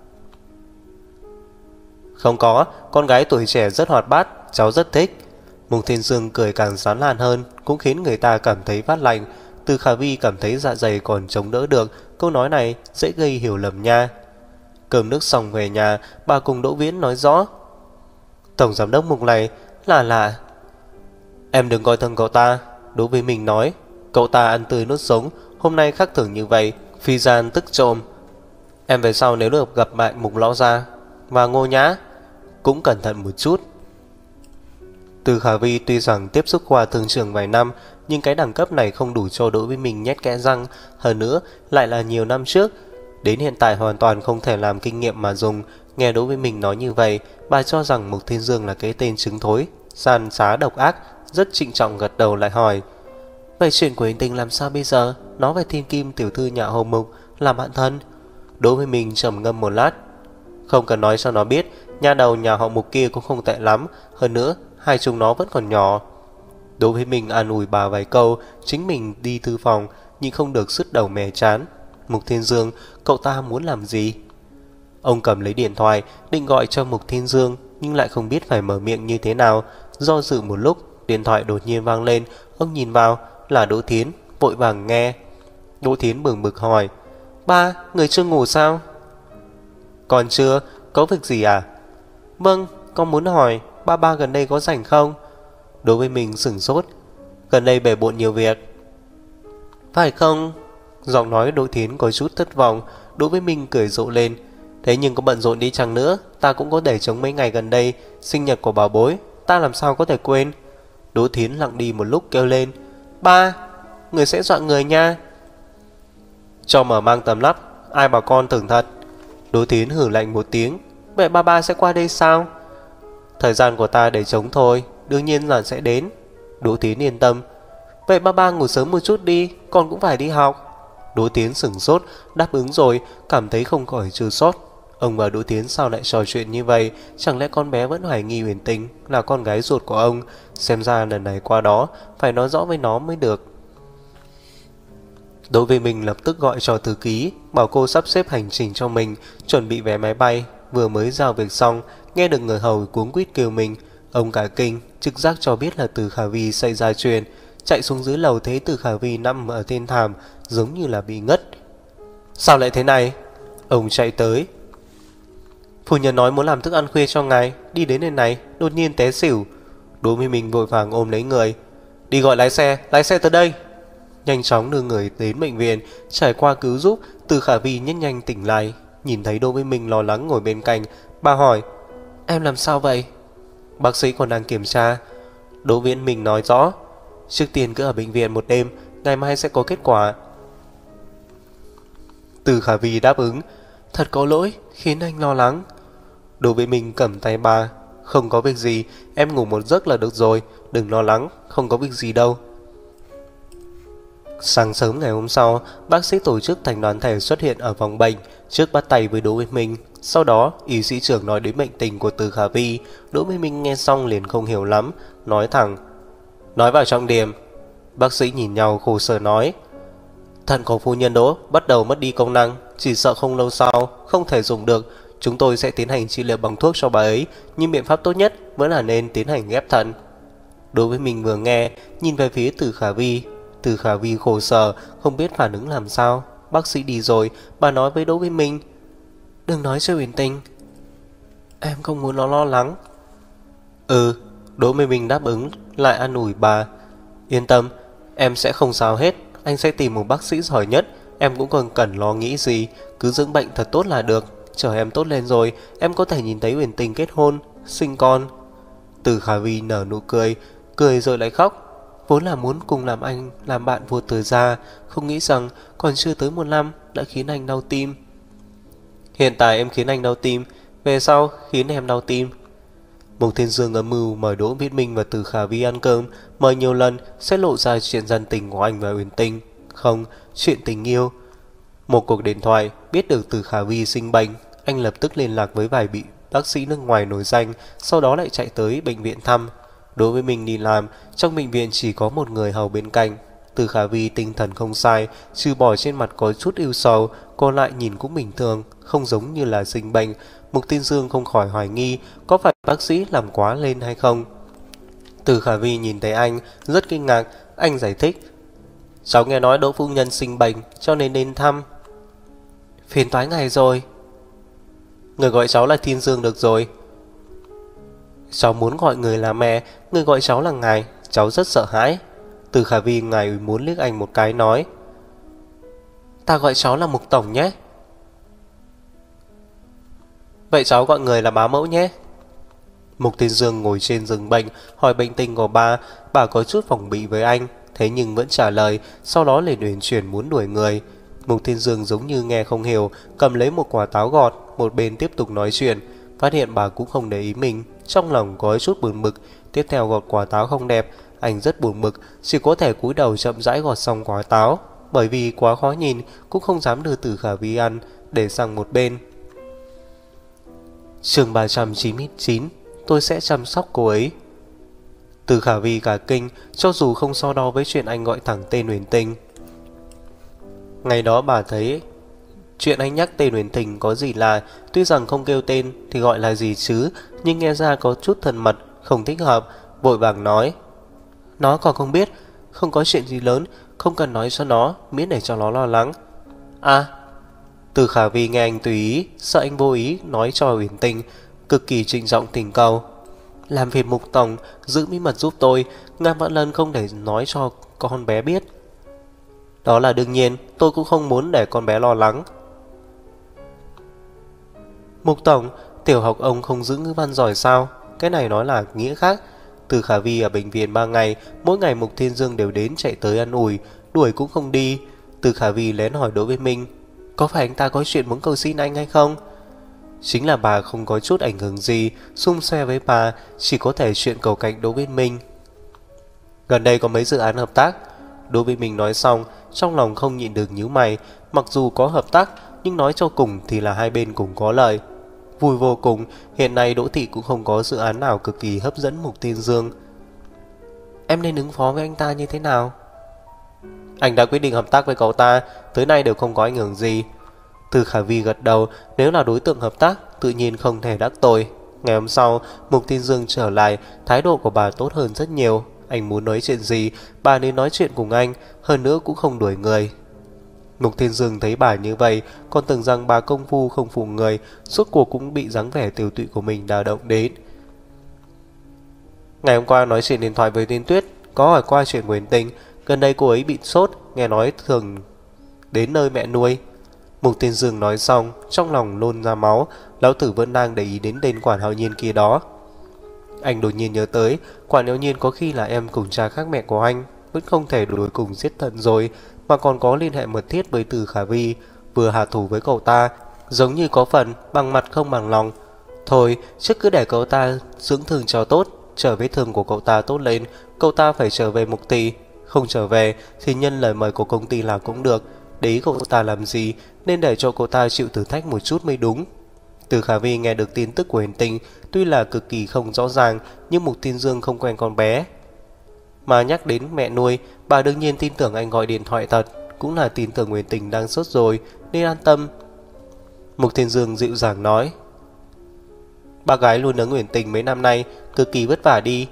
Không có, con gái tuổi trẻ rất hoạt bát, cháu rất thích. Mục Thiên Dương cười càng sán lạn hơn, cũng khiến người ta cảm thấy phát lạnh. Từ Khả Vi cảm thấy dạ dày còn chống đỡ được, câu nói này dễ gây hiểu lầm nha. Cơm nước xong về nhà, bà cùng Đỗ Viễn nói rõ: tổng giám đốc Mục này là em đừng coi thường cậu ta. Đối với mình nói, cậu ta ăn tươi nuốt sống, hôm nay khắc thường như vậy, phi gian tức trộm. Em về sau nếu được gặp lại Mục Lão Gia và Ngô Nhã, cũng cẩn thận một chút. Từ Khả Vi tuy rằng tiếp xúc qua thương trường vài năm, nhưng cái đẳng cấp này không đủ cho Đỗ với mình nhét kẽ răng. Hơn nữa lại là nhiều năm trước, đến hiện tại hoàn toàn không thể làm kinh nghiệm mà dùng. Nghe Đỗ với mình nói như vậy, bà cho rằng Mục Thiên Dương là cái tên trứng thối, gian trá độc ác. Rất trịnh trọng gật đầu lại hỏi: vậy chuyện của Hình Tình làm sao bây giờ? Nó về Thiên Kim tiểu thư nhà Hồ Mục là bạn thân. Đỗ với mình trầm ngâm một lát: không cần nói cho nó biết, nhà đầu nhà họ Mục kia cũng không tệ lắm. Hơn nữa hai chúng nó vẫn còn nhỏ. Đỗ với mình an ủi bà vài câu, chính mình đi thư phòng, nhưng không được sứt đầu mẻ chán. Mục Thiên Dương, cậu ta muốn làm gì? Ông cầm lấy điện thoại định gọi cho Mục Thiên Dương, nhưng lại không biết phải mở miệng như thế nào. Do dự một lúc, điện thoại đột nhiên vang lên. Ông nhìn vào là Đỗ Thiến, vội vàng nghe. Đỗ Thiến bừng bực hỏi: ba, người chưa ngủ sao? Còn chưa, có việc gì à? Vâng, con muốn hỏi ba gần đây có rảnh không? Đối với mình sửng sốt: gần đây bề bộn nhiều việc. Phải không? Giọng nói Đỗ Thiến có chút thất vọng. Đối với mình cười rộ lên: thế nhưng có bận rộn đi chăng nữa, ta cũng có để chống mấy ngày gần đây, sinh nhật của bảo bối, ta làm sao có thể quên. Đỗ Thiến lặng đi một lúc kêu lên: ba, người sẽ dọa người nha. Cho mở mang tầm lắp, ai bảo con tưởng thật. Đỗ Thiến hử lạnh một tiếng: vậy ba sẽ qua đây sao? Thời gian của ta để chống thôi, đương nhiên là sẽ đến. Đỗ Thiến yên tâm: vậy ba ngủ sớm một chút đi, con cũng phải đi học. Đỗ Thiến sửng sốt, đáp ứng rồi, cảm thấy không khỏi chua xót. Ông và Đỗ Thiến sao lại trò chuyện như vậy? Chẳng lẽ con bé vẫn hoài nghi Huyền Tình là con gái ruột của ông? Xem ra lần này qua đó phải nói rõ với nó mới được. Đối với mình lập tức gọi cho thư ký, bảo cô sắp xếp hành trình cho mình, chuẩn bị vé máy bay. Vừa mới giao việc xong, nghe được người hầu cuống quýt kêu mình. Ông cả kinh, trực giác cho biết là Từ Khả Vi xảy ra chuyện. Chạy xuống dưới lầu thấy Từ Khả Vi nằm ở trên thảm, giống như là bị ngất. Sao lại thế này? Ông chạy tới: phu nhân nói muốn làm thức ăn khuya cho ngài, đi đến nơi này đột nhiên té xỉu. Đối với mình vội vàng ôm lấy người: đi gọi lái xe tới đây. Nhanh chóng đưa người đến bệnh viện. Trải qua cứu giúp, Từ Khả Vi nhanh nhanh tỉnh lại. Nhìn thấy Đỗ với mình lo lắng ngồi bên cạnh, bà hỏi: em làm sao vậy? Bác sĩ còn đang kiểm tra. Đỗ Viễn Minh nói rõ: trước tiên cứ ở bệnh viện một đêm, ngày mai sẽ có kết quả. Từ Khả Vi đáp ứng: thật có lỗi khiến anh lo lắng. Đỗ Viễn Minh cầm tay bà: không có việc gì, em ngủ một giấc là được rồi, đừng lo lắng, không có việc gì đâu. Sáng sớm ngày hôm sau, bác sĩ tổ chức thành đoàn thể xuất hiện ở phòng bệnh, trước bắt tay với Đỗ Viễn Minh. Sau đó, y sĩ trưởng nói đến bệnh tình của Từ Khả Vi. Đỗ Viễn Minh nghe xong liền không hiểu lắm, nói thẳng: nói vào trọng điểm. Bác sĩ nhìn nhau khổ sở nói: Thận của phu nhân Đỗ bắt đầu mất đi công năng, chỉ sợ không lâu sau không thể dùng được. Chúng tôi sẽ tiến hành trị liệu bằng thuốc cho bà ấy, nhưng biện pháp tốt nhất vẫn là nên tiến hành ghép thận. Đối với mình vừa nghe, nhìn về phía Từ Khả Vi. Từ Khả Vi khổ sở, không biết phản ứng làm sao. Bác sĩ đi rồi, bà nói với Đỗ với mình: đừng nói cho Uyển Tình, em không muốn nó lo lắng. Đỗ với mình đáp ứng, lại an ủi bà: yên tâm, em sẽ không sao hết. Anh sẽ tìm một bác sĩ giỏi nhất. Em cũng không cần lo nghĩ gì, cứ dưỡng bệnh thật tốt là được. Chờ em tốt lên rồi, em có thể nhìn thấy Uyển Tình kết hôn, sinh con. Từ Khả Vi nở nụ cười, cười rồi lại khóc. Vốn là muốn cùng làm anh làm bạn vua Từ gia, không nghĩ rằng còn chưa tới 1 năm đã khiến anh đau tim. Hiện tại em khiến anh đau tim, về sau khiến em đau tim. Mục Thiên Dương âm mưu mời Đỗ Viễn Minh và Từ Khả Vi ăn cơm, mời nhiều lần sẽ lộ ra chuyện dân tình của anh và Uyển Tình, không, chuyện tình yêu. Một cuộc điện thoại biết được Từ Khả Vi sinh bệnh, anh lập tức liên lạc với vài bác sĩ nước ngoài nổi danh, sau đó lại chạy tới bệnh viện thăm. Đối với mình đi làm, trong bệnh viện chỉ có một người hầu bên cạnh. Từ Khả Vi tinh thần không sai, trừ bỏ trên mặt có chút ưu sầu, còn lại nhìn cũng bình thường, không giống như là sinh bệnh. Mục Tiên Dương không khỏi hoài nghi có phải bác sĩ làm quá lên hay không. Từ Khả Vi nhìn thấy anh rất kinh ngạc. Anh giải thích: cháu nghe nói Đỗ phu nhân sinh bệnh cho nên đến thăm. Phiền toái ngài rồi. Người gọi cháu là Thiên Dương được rồi. Cháu muốn gọi người là mẹ, người gọi cháu là ngài, cháu rất sợ hãi. Từ Khả Vi ngài muốn liếc anh một cái nói: ta gọi cháu là Mục tổng nhé. Vậy cháu gọi người là bá mẫu nhé. Mục Thiên Dương ngồi trên giường bệnh hỏi bệnh tình của bà có chút phòng bị với anh, thế nhưng vẫn trả lời, sau đó liền uyển chuyển muốn đuổi người. Mục Thiên Dương giống như nghe không hiểu, cầm lấy một quả táo gọt, một bên tiếp tục nói chuyện. Phát hiện bà cũng không để ý mình, trong lòng có chút buồn bực. Tiếp theo gọt quả táo không đẹp, anh rất buồn bực, chỉ có thể cúi đầu chậm rãi gọt xong quả táo, bởi vì quá khó nhìn cũng không dám đưa Từ Khả Vi ăn, để sang một bên. Chương 399, tôi sẽ chăm sóc cô ấy. Từ Khả Vi cả kinh, cho dù không so đo với chuyện anh gọi thẳng tên Uyển Tình. Ngày đó bà thấy chuyện anh nhắc tên Uyển Tình có gì lạ, tuy rằng không kêu tên thì gọi là gì chứ, nhưng nghe ra có chút thân mật, không thích hợp, vội vàng nói: nó còn không biết, không có chuyện gì lớn, không cần nói cho nó, miễn để cho nó lo lắng. Từ Khả Vi nghe anh tùy ý, sợ anh vô ý nói cho Uyển Tình, cực kỳ trịnh trọng thỉnh cầu: làm phiền Mục tổng giữ bí mật giúp tôi, ngàn vạn lần không để nói cho con bé biết. Đó là đương nhiên, tôi cũng không muốn để con bé lo lắng. Mục tổng, tiểu học ông không giữ ngữ văn giỏi sao? Cái này nói là nghĩa khác. Từ Khả Vi ở bệnh viện 3 ngày, mỗi ngày Mục Thiên Dương đều đến chạy tới ăn ủi, đuổi cũng không đi. Từ Khả Vi lén hỏi Đỗ Viễn Minh: có phải anh ta có chuyện muốn cầu xin anh hay không? Chính là bà không có chút ảnh hưởng gì, xung xoe với bà, chỉ có thể chuyện cầu cạnh Đỗ Viễn Minh. Gần đây có mấy dự án hợp tác. Đỗ Viễn Minh nói xong, trong lòng không nhịn được nhíu mày. Mặc dù có hợp tác, nhưng nói cho cùng thì là hai bên cùng có lợi. Vui vô cùng, hiện nay Đỗ Thị cũng không có dự án nào cực kỳ hấp dẫn Mục Thiên Dương. Em nên ứng phó với anh ta như thế nào? Anh đã quyết định hợp tác với cậu ta, tới nay đều không có ảnh hưởng gì. Từ Khả Vi gật đầu, nếu là đối tượng hợp tác, tự nhiên không thể đắc tội. Ngày hôm sau, Mục Thiên Dương trở lại, thái độ của bà tốt hơn rất nhiều. Anh muốn nói chuyện gì, bà nên nói chuyện cùng anh, hơn nữa cũng không đuổi người. Mục Thiên Dương thấy bà như vậy, còn tưởng rằng bà công phu không phụ người, suốt cuộc cũng bị dáng vẻ tiều tụy của mình đả động đến. Ngày hôm qua nói chuyện điện thoại với Tiên Tuyết, có hỏi qua chuyện Uyển Tình, gần đây cô ấy bị sốt, nghe nói thường đến nơi mẹ nuôi. Mục Thiên Dương nói xong, trong lòng nôn ra máu, lão tử vẫn đang để ý đến tên Quản Hạo Nhiên kia đó. Anh đột nhiên nhớ tới, Quản Hạo Nhiên có khi là em cùng cha khác mẹ của anh, vẫn không thể đuổi cùng giết tận rồi, mà còn có liên hệ mật thiết với Từ Khả Vi, vừa hạ thủ với cậu ta, giống như có phần bằng mặt không bằng lòng. Thôi, trước cứ để cậu ta dưỡng thương cho tốt, chờ vết thương của cậu ta tốt lên, cậu ta phải trở về Mục Thị, không trở về thì nhân lời mời của công ty là cũng được. Để ý cậu ta làm gì, nên để cho cậu ta chịu thử thách một chút mới đúng. Từ Khả Vi nghe được tin tức của Uyển Tình, tuy là cực kỳ không rõ ràng, nhưng Mục Thiên Dương không quen con bé. Mà nhắc đến mẹ nuôi, bà đương nhiên tin tưởng anh gọi điện thoại thật, cũng là tin tưởng Uyển Tình đang sốt rồi, nên an tâm. Mục Thiên Dương dịu dàng nói. Bác gái luôn nấng Uyển Tình mấy năm nay cực kỳ vất vả đi.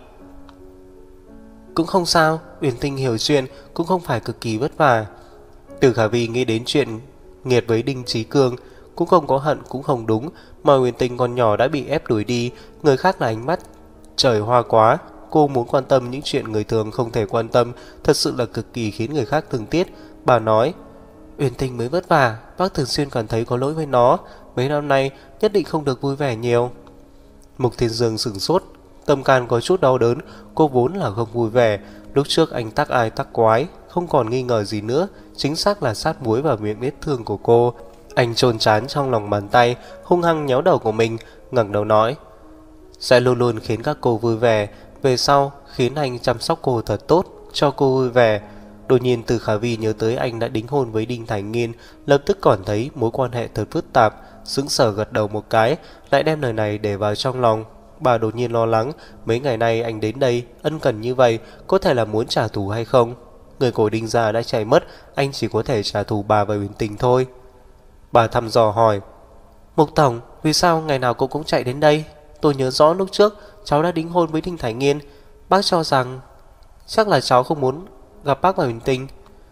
Cũng không sao, Uyển Tình hiểu chuyện cũng không phải cực kỳ vất vả. Từ Khả Vi nghĩ đến chuyện nghiệt với Đinh Chí Cương, cũng không có hận cũng không đúng, mà Uyển Tình còn nhỏ đã bị ép đuổi đi, người khác là ánh mắt trời hoa quá. Cô muốn quan tâm những chuyện người thường không thể quan tâm, thật sự là cực kỳ khiến người khác thương tiếc. Bà nói, Uyển Tình mới vất vả, bác thường xuyên cảm thấy có lỗi với nó, mấy năm nay nhất định không được vui vẻ nhiều. Mục Thiên Dương sửng sốt, tâm can có chút đau đớn, cô vốn là không vui vẻ, lúc trước anh tắc ai tắc quái, không còn nghi ngờ gì nữa, chính xác là sát muối vào miệng vết thương của cô. Anh chôn trán trong lòng bàn tay, hung hăng nhéo đầu của mình, ngẩng đầu nói, sẽ luôn luôn khiến các cô vui vẻ, về sau khiến anh chăm sóc cô thật tốt, cho cô vui vẻ. Đột nhiên Từ Khả Vi nhớ tới anh đã đính hôn với Đinh Thành Nghiên, lập tức còn thấy mối quan hệ thật phức tạp, sững sờ gật đầu một cái, lại đem lời này để vào trong lòng. Bà đột nhiên lo lắng, mấy ngày nay anh đến đây ân cần như vậy, có thể là muốn trả thù hay không? Người của Đinh gia đã chạy mất, anh chỉ có thể trả thù bà và Uyển Tình thôi. Bà thăm dò hỏi, Mục Tổng, vì sao ngày nào cô cũng chạy đến đây? Tôi nhớ rõ lúc trước cháu đã đính hôn với Đinh Thành Nghiên, bác cho rằng chắc là cháu không muốn gặp bác và Uyển Tình.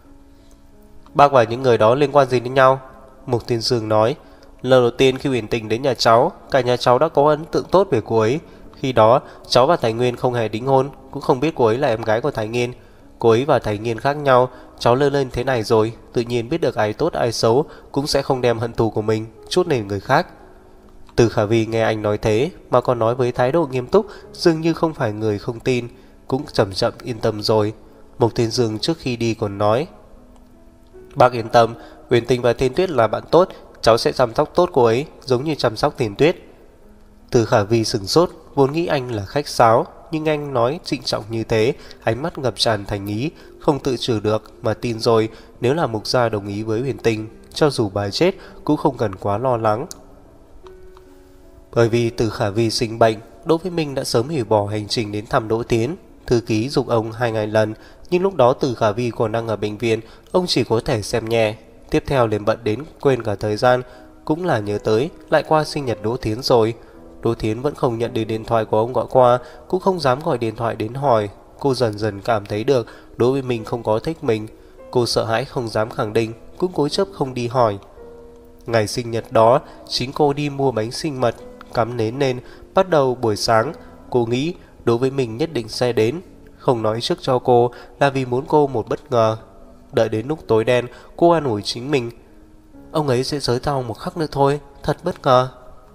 Bác và những người đó liên quan gì đến nhau? Mục Thiên Dương nói, lần đầu tiên khi Uyển Tình đến nhà cháu, cả nhà cháu đã có ấn tượng tốt về cô ấy. Khi đó cháu và Thái Nguyên không hề đính hôn, cũng không biết cô ấy là em gái của Thái Nghiên. Cô ấy và Thái Nghiên khác nhau, cháu lớn lên thế này rồi, tự nhiên biết được ai tốt ai xấu, cũng sẽ không đem hận thù của mình chút lên người khác. Từ Khả Vi nghe anh nói thế mà còn nói với thái độ nghiêm túc, dường như không phải người không tin, cũng chậm chậm yên tâm rồi. Mục Thiên Dương trước khi đi còn nói, bác yên tâm, Uyển Tình và Thiên Tuyết là bạn tốt, cháu sẽ chăm sóc tốt cô ấy, giống như chăm sóc Thiên Tuyết. Từ Khả Vi sửng sốt, vốn nghĩ anh là khách sáo, nhưng anh nói trịnh trọng như thế, ánh mắt ngập tràn thành ý, không tự chủ được mà tin rồi. Nếu là Mục gia đồng ý với Uyển Tình, cho dù bà chết cũng không cần quá lo lắng. Bởi vì Từ Khả Vi sinh bệnh, Đỗ Viễn Minh đã sớm hủy bỏ hành trình đến thăm Đỗ Tiến. Thư ký dục ông 2 ngày lần, nhưng lúc đó Từ Khả Vi còn đang ở bệnh viện, ông chỉ có thể xem nhẹ. Tiếp theo liền bận đến quên cả thời gian, cũng là nhớ tới lại qua sinh nhật Đỗ Tiến rồi. Đỗ Tiến vẫn không nhận được điện thoại của ông gọi qua, cũng không dám gọi điện thoại đến hỏi. Cô dần dần cảm thấy được Đỗ Viễn Minh không có thích mình. Cô sợ hãi không dám khẳng định, cũng cố chấp không đi hỏi. Ngày sinh nhật đó, chính cô đi mua bánh sinh mật, cắm nến lên. Bắt đầu buổi sáng, cô nghĩ Đỗ Viễn Minh nhất định sẽ đến, không nói trước cho cô là vì muốn cô một bất ngờ. Đợi đến lúc tối đen, cô an ủi chính mình, ông ấy sẽ tới sau một khắc nữa thôi, thật bất ngờ.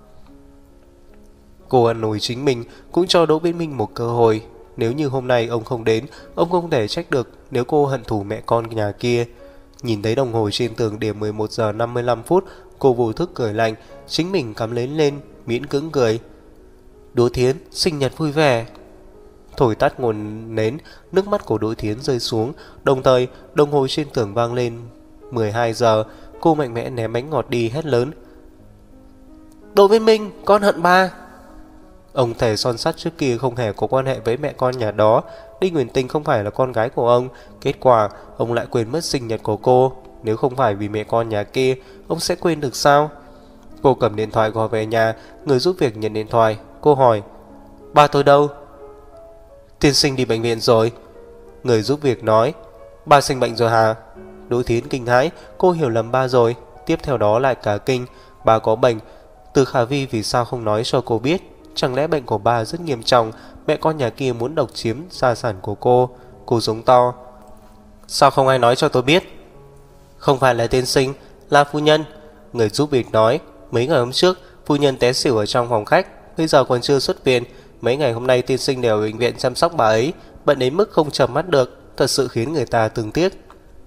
Cô an ủi chính mình, cũng cho Đỗ Viễn Minh một cơ hội. Nếu như hôm nay ông không đến, ông không thể trách được nếu cô hận thù mẹ con nhà kia. Nhìn thấy đồng hồ trên tường điểm 11 giờ 55 phút, cô vô thức cười lạnh, chính mình cắm lên lên, miễn cưỡng cười. Đỗ Thiến, sinh nhật vui vẻ. Thổi tắt nguồn nến, nước mắt của Đỗ Thiến rơi xuống, đồng thời đồng hồ trên tường vang lên 12 giờ. Cô mạnh mẽ ném bánh ngọt đi, hét lớn, Đỗ Viễn Minh, con hận ba. Ông thề son sắt trước kia không hề có quan hệ với mẹ con nhà đó. Đinh Uyển Tình không phải là con gái của ông. Kết quả ông lại quên mất sinh nhật của cô. Nếu không phải vì mẹ con nhà kia, ông sẽ quên được sao? Cô cầm điện thoại gọi về nhà. Người giúp việc nhận điện thoại. Cô hỏi, ba tôi đâu? Tiên sinh đi bệnh viện rồi. Người giúp việc nói, ba sinh bệnh rồi hả? Đỗ Thiến kinh hãi, cô hiểu lầm ba rồi. Tiếp theo đó lại cả kinh, ba có bệnh. Từ Khả Vi vì sao không nói cho cô biết? Chẳng lẽ bệnh của ba rất nghiêm trọng, mẹ con nhà kia muốn độc chiếm gia sản của cô? Cô giống to, sao không ai nói cho tôi biết? Không phải là tiên sinh, là phu nhân. Người giúp việc nói, mấy ngày hôm trước phu nhân té xỉu ở trong phòng khách, bây giờ còn chưa xuất viện. Mấy ngày hôm nay tiên sinh đều ở bệnh viện chăm sóc bà ấy, bận đến mức không chợp mắt được, thật sự khiến người ta thương tiếc.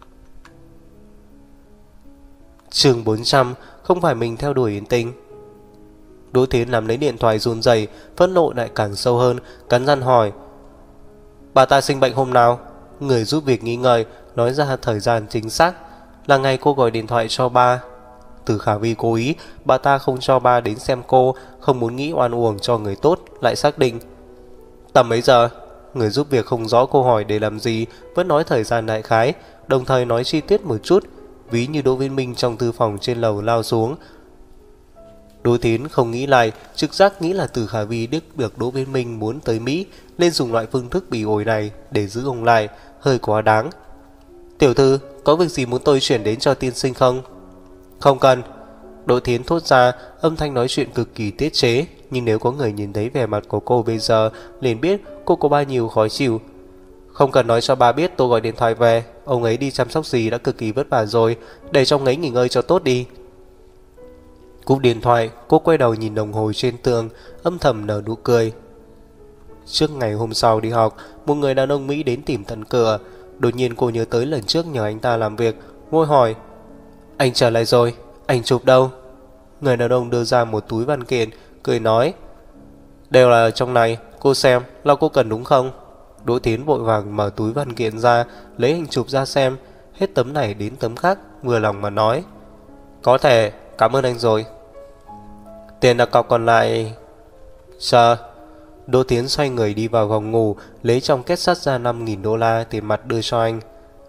Chương 400, không phải mình theo đuổi Yến Tình. Đỗ Thiến nắm lấy điện thoại run rẩy, phẫn nộ lại càng sâu hơn, cắn răng hỏi, bà ta sinh bệnh hôm nào? Người giúp việc nghi ngờ, nói ra thời gian chính xác, là ngày cô gọi điện thoại cho ba. Từ Khả Vi cố ý, bà ta không cho ba đến xem cô, không muốn nghĩ oan uổng cho người tốt, lại xác định. Tầm mấy giờ? Người giúp việc không rõ câu hỏi để làm gì, vẫn nói thời gian đại khái. đồng thời nói chi tiết một chút, ví như Đỗ Viễn Minh trong thư phòng trên lầu lao xuống. Đỗ Thiến không nghĩ lại, trực giác nghĩ là Từ Khả Vi biết được Đỗ Viễn Minh muốn tới Mỹ nên dùng loại phương thức bị ổi này để giữ ông lại, hơi quá đáng. Tiểu thư, có việc gì muốn tôi chuyển đến cho tiên sinh không? Không cần. Đỗ Thiến thốt ra, âm thanh nói chuyện cực kỳ tiết chế, nhưng nếu có người nhìn thấy vẻ mặt của cô bây giờ liền biết cô có bao nhiêu khó chịu. Không cần nói cho ba biết tôi gọi điện thoại về, ông ấy đi chăm sóc gì đã cực kỳ vất vả rồi, để trong ấy nghỉ ngơi cho tốt đi. Cúp điện thoại, cô quay đầu nhìn đồng hồ trên tường, âm thầm nở nụ cười. Trước ngày hôm sau đi học, một người đàn ông Mỹ đến tìm tận cửa. Đột nhiên cô nhớ tới lần trước nhờ anh ta làm việc, ngồi hỏi: Anh trở lại rồi, ảnh chụp đâu? Người đàn ông đưa ra một túi văn kiện, cười nói: Đều là trong này, cô xem, là cô cần đúng không? Đỗ Thiến vội vàng mở túi văn kiện ra, lấy ảnh chụp ra xem, hết tấm này đến tấm khác, vừa lòng mà nói: Có thể, cảm ơn anh rồi. Tiền đặt cọc còn lại... Chờ. Đỗ Thiến xoay người đi vào phòng ngủ, lấy trong kết sắt ra 5.000 đô la tiền mặt đưa cho anh.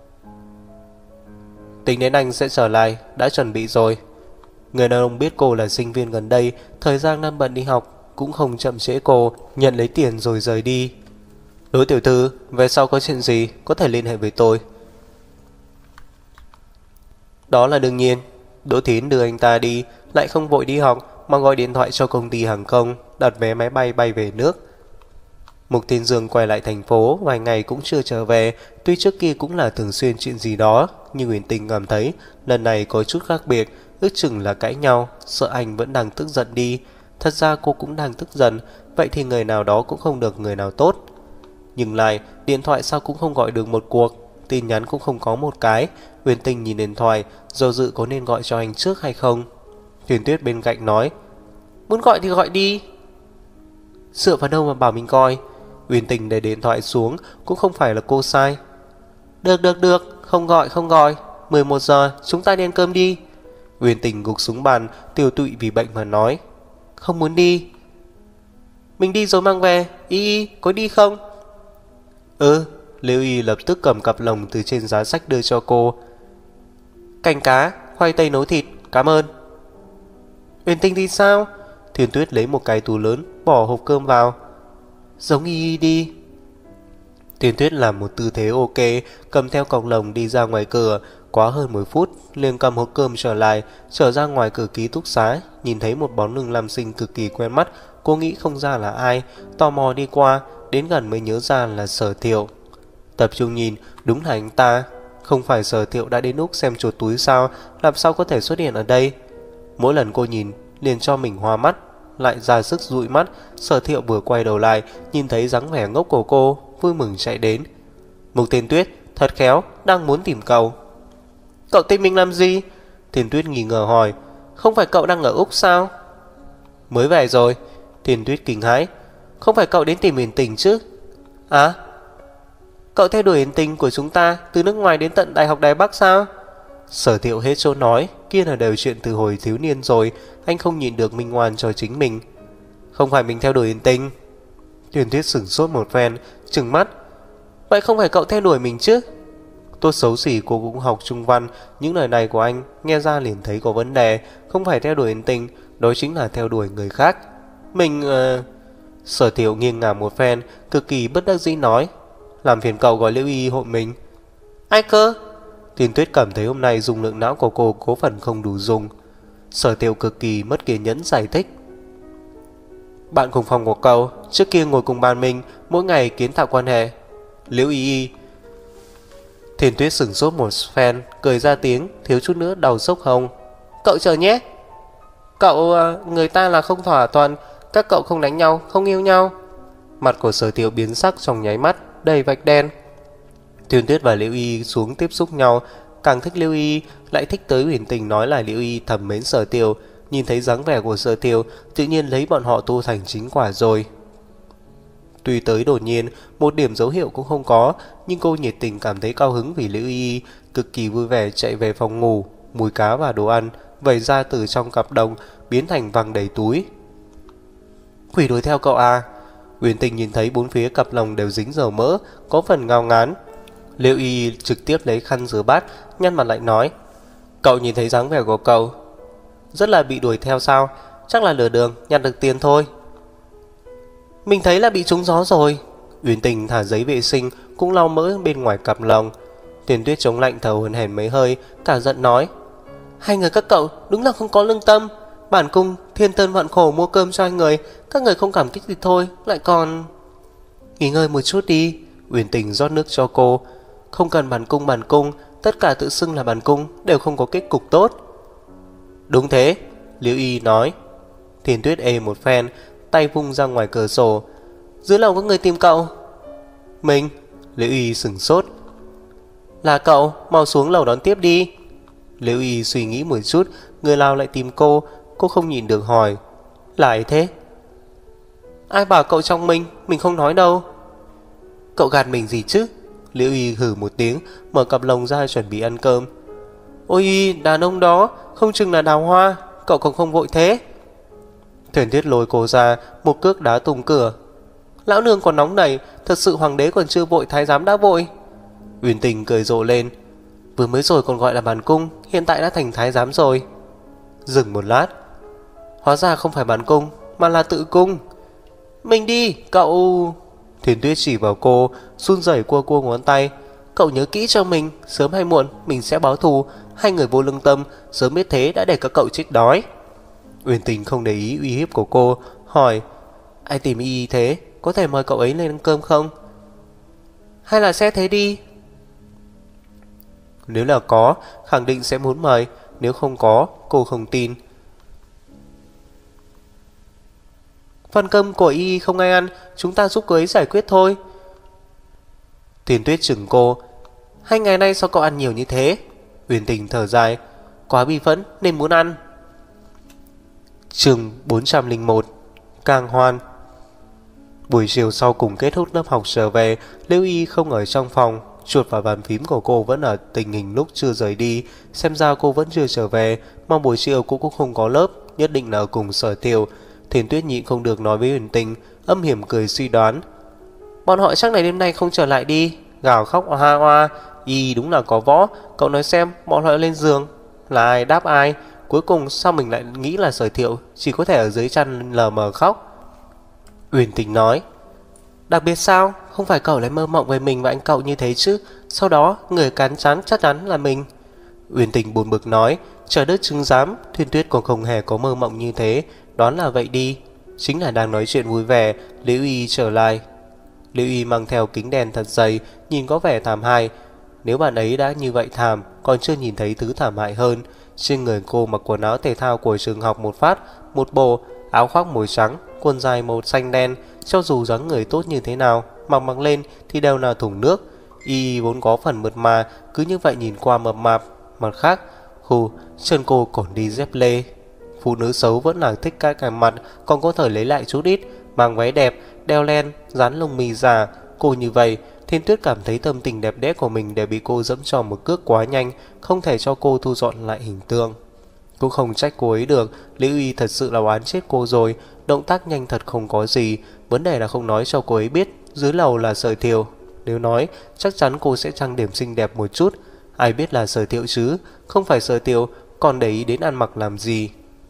Tính đến anh sẽ trở lại, đã chuẩn bị rồi. Người đàn ông biết cô là sinh viên gần đây, thời gian đang bận đi học, cũng không chậm trễ cô, nhận lấy tiền rồi rời đi. Đỗ tiểu thư, về sau có chuyện gì có thể liên hệ với tôi. Đó là đương nhiên. Đỗ Thiến đưa anh ta đi, lại không vội đi học mà gọi điện thoại cho công ty hàng không, đặt vé máy bay bay về nước. Mục Thiên Dương quay lại thành phố vài ngày cũng chưa trở về, tuy trước kia cũng là thường xuyên chuyện gì đó, nhưng Uyển Tình cảm thấy lần này có chút khác biệt, ước chừng là cãi nhau, sợ anh vẫn đang tức giận đi. Thật ra cô cũng đang tức giận, vậy thì người nào đó cũng không được người nào tốt. Nhưng lại, điện thoại sao cũng không gọi được một cuộc, tin nhắn cũng không có một cái. Uyển Tình nhìn điện thoại, do dự có nên gọi cho anh trước hay không. Huyền Tuyết bên cạnh nói: Muốn gọi thì gọi đi. Dựa vào đâu mà bảo mình coi. Uyển Tình để điện thoại xuống, cũng không phải là cô sai. Được, không gọi. 11 giờ chúng ta đi ăn cơm đi. Uyển Tình gục xuống bàn, tiêu tụy vì bệnh mà nói: Không muốn đi. Mình đi rồi mang về. Y có đi không? Liễu Y lập tức cầm cặp lồng từ trên giá sách đưa cho cô. Canh cá, khoai tây nấu thịt, cảm ơn. Uyển Tình thì sao? Thiên Tuyết lấy một cái túi lớn, bỏ hộp cơm vào. Giống Y đi. Thiên Tuyết làm một tư thế ok, cầm theo cọc lồng đi ra ngoài cửa. Quá hơn 10 phút, liền cầm hộp cơm trở lại, trở ra ngoài cửa ký túc xá, nhìn thấy một bóng lưng nam sinh cực kỳ quen mắt. Cô nghĩ không ra là ai, tò mò đi qua, đến gần mới nhớ ra là Sở Thiệu. Tập trung nhìn, đúng là anh ta. Không phải Sở Thiệu đã đến Úc xem chuột túi sao, làm sao có thể xuất hiện ở đây? Mỗi lần cô nhìn, liền cho mình hoa mắt, lại ra sức dụi mắt. Sở Thiệu vừa quay đầu lại, nhìn thấy dáng vẻ ngốc của cô, vui mừng chạy đến. Mục Thiên Tuyết, thật khéo, đang muốn tìm cậu. Cậu tìm mình làm gì? Thiên Tuyết nghi ngờ hỏi. Không phải cậu đang ở Úc sao? Mới về rồi. Thiên Tuyết kinh hãi. Không phải cậu đến tìm Uyển Tình chứ? À, cậu theo đuổi Uyển Tình của chúng ta từ nước ngoài đến tận Đại học Đài Bắc sao? Sở Thiệu hết chỗ nói, kia là đều chuyện từ hồi thiếu niên rồi, anh không nhịn được minh oan cho chính mình. Không phải mình theo đuổi Uyển Tình. Thiên Tuyết sửng sốt một phen, trừng mắt. Vậy không phải cậu theo đuổi mình chứ? Tốt xấu gì cô cũng học trung văn, những lời này của anh nghe ra liền thấy có vấn đề. Không phải theo đuổi Uyển Tình, đó chính là theo đuổi người khác. Mình... Sở Thiệu nghiêng ngả một phen, cực kỳ bất đắc dĩ nói. Làm phiền cậu gọi Liễu Y hộ mình. Ai cơ? Thiên Tuyết cảm thấy hôm nay dung lượng não của cô có phần không đủ dùng. Sở Thiệu cực kỳ mất kiên nhẫn giải thích. Bạn cùng phòng của cậu, trước kia ngồi cùng bàn mình, mỗi ngày kiến tạo quan hệ. Liễu Y. Thiên Tuyết sửng sốt một phen, cười ra tiếng, thiếu chút nữa đầu sốc hông. Cậu chờ nhé. Cậu, người ta là không thỏa thuận, các cậu không đánh nhau, không yêu nhau. Mặt của Sở Thiệu biến sắc trong nháy mắt, đầy vạch đen. Thiên Tuyết và Liễu Y xuống tiếp xúc nhau, càng thích Liễu Y, lại thích tới Uyển Tình nói là Liễu Y thầm mến Sở Thiệu. Nhìn thấy dáng vẻ của Sở Thiệu, tự nhiên lấy bọn họ tu thành chính quả rồi. Tuy tới đột nhiên, một điểm dấu hiệu cũng không có, nhưng cô nhiệt tình cảm thấy cao hứng vì Liễu Y, cực kỳ vui vẻ chạy về phòng ngủ, mùi cá và đồ ăn vẩy ra từ trong cặp đồng, biến thành văng đầy túi. Quỷ đuổi theo cậu à? Uyển Tình nhìn thấy bốn phía cặp lồng đều dính dầu mỡ, có phần ngao ngán. Liễu Y trực tiếp lấy khăn rửa bát, nhăn mặt lại nói: Cậu nhìn thấy dáng vẻ của cậu rất là bị đuổi theo sao? Chắc là lừa đường nhặt được tiền thôi. Mình thấy là bị trúng gió rồi. Uyển Tình thả giấy vệ sinh cũng lau mỡ bên ngoài cặp lồng. Tiền Tuyết chống lạnh thở hổn hển mấy hơi, cả giận nói: Hai người các cậu đúng là không có lương tâm. Bản cung thiên tân vạn khổ mua cơm cho hai người, các người không cảm kích thì thôi, lại còn... Nghỉ ngơi một chút đi. Uyển Tình rót nước cho cô. Không cần bản cung, tất cả tự xưng là bản cung đều không có kết cục tốt. Đúng thế, Liễu Y nói. Thiên Tuyết ê một phen, tay vung ra ngoài cửa sổ. Dưới lầu có người tìm cậu. Mình? Liễu Y sửng sốt. Là cậu, mau xuống lầu đón tiếp đi. Liễu Y suy nghĩ một chút, người nào lại tìm cô không nhịn được hỏi. Lại thế? Ai bảo cậu trong mình không nói đâu. Cậu gạt mình gì chứ? Liễu Y hử một tiếng, mở cặp lồng ra chuẩn bị ăn cơm. Ôi, đàn ông đó không chừng là Đào Hoa, cậu còn không vội thế. Thuyền Tuyết lôi cô ra, một cước đá tung cửa. Lão nương còn nóng nảy, thật sự hoàng đế còn chưa vội thái giám đã vội. Uyển Tình cười rộ lên. Vừa mới rồi còn gọi là bản cung, hiện tại đã thành thái giám rồi. Dừng một lát. Hóa ra không phải bản cung, mà là tự cung. Mình đi, cậu... Thuyền Tuyết chỉ vào cô, run rẩy cua ngón tay. Cậu nhớ kỹ cho mình, sớm hay muộn mình sẽ báo thù. Hai người vô lương tâm, sớm biết thế đã để các cậu chết đói. Uyển Tình không để ý uy hiếp của cô, hỏi: Ai tìm y thế, có thể mời cậu ấy lên ăn cơm không? Hay là sẽ thế đi? Nếu là có, khẳng định sẽ muốn mời. Nếu không có, cô không tin. Phần cơm của y không ai ăn, chúng ta giúp cô ấy giải quyết thôi. Tiền Tuyết chừng cô. 2 ngày nay sao cậu ăn nhiều như thế? Uyển Tình thở dài. Quá bi phẫn nên muốn ăn. Chương 401 Càng Hoan. Buổi chiều sau cùng kết thúc lớp học trở về, Liễu Y không ở trong phòng. Chuột vào bàn phím của cô vẫn ở tình hình lúc chưa rời đi. Xem ra cô vẫn chưa trở về. Mà buổi chiều cô cũng không có lớp, nhất định là ở cùng Sở Thiều. Thiền Tuyết nhịn không được nói với Uyển Tình, âm hiểm cười suy đoán: Bọn họ chắc này đêm nay không trở lại đi. Gào khóc oa oa. Y đúng là có võ. Cậu nói xem, bọn họ lên giường là ai đáp ai? Cuối cùng sao mình lại nghĩ là Sở Thiệu, chỉ có thể ở dưới chăn lờ mờ khóc. Uyển Tình nói: Đặc biệt sao? Không phải cậu lại mơ mộng về mình và anh cậu như thế chứ? Sau đó người cán chán chắc chắn là mình. Uyển Tình buồn bực nói: Trời đất chứng giám, Thuyền Tuyết còn không hề có mơ mộng như thế. Đoán là vậy đi. Chính là đang nói chuyện vui vẻ, Liễu Y trở lại. Liễu Y mang theo kính đèn thật dày, nhìn có vẻ thảm hại. Nếu bạn ấy đã như vậy thảm, còn chưa nhìn thấy thứ thảm hại hơn. Trên người cô mặc quần áo thể thao của trường học một phát, một bộ, áo khoác màu trắng, quần dài màu xanh đen. Cho dù dáng người tốt như thế nào, mặc lên thì đều là thùng nước. Y vốn có phần mượt mà, cứ như vậy nhìn qua mập mạp. Mặt khác, chân cô còn đi dép lê. Phụ nữ xấu vẫn là thích cái mặt, còn có thể lấy lại chút ít. Mang váy đẹp, đeo len, dán lông mì giả. Cô như vậy, Thiên Tuyết cảm thấy tâm tình đẹp đẽ của mình đều bị cô dẫm cho một cước quá nhanh, không thể cho cô thu dọn lại hình tượng. Cũng không trách cô ấy được, Liễu Y thật sự là oán chết cô rồi. Động tác nhanh thật không có gì, vấn đề là không nói cho cô ấy biết dưới lầu là Sở Thiệu. Nếu nói, chắc chắn cô sẽ trang điểm xinh đẹp một chút. Ai biết là Sở Thiệu chứ, không phải Sở Thiệu, còn để ý đến ăn mặc làm gì.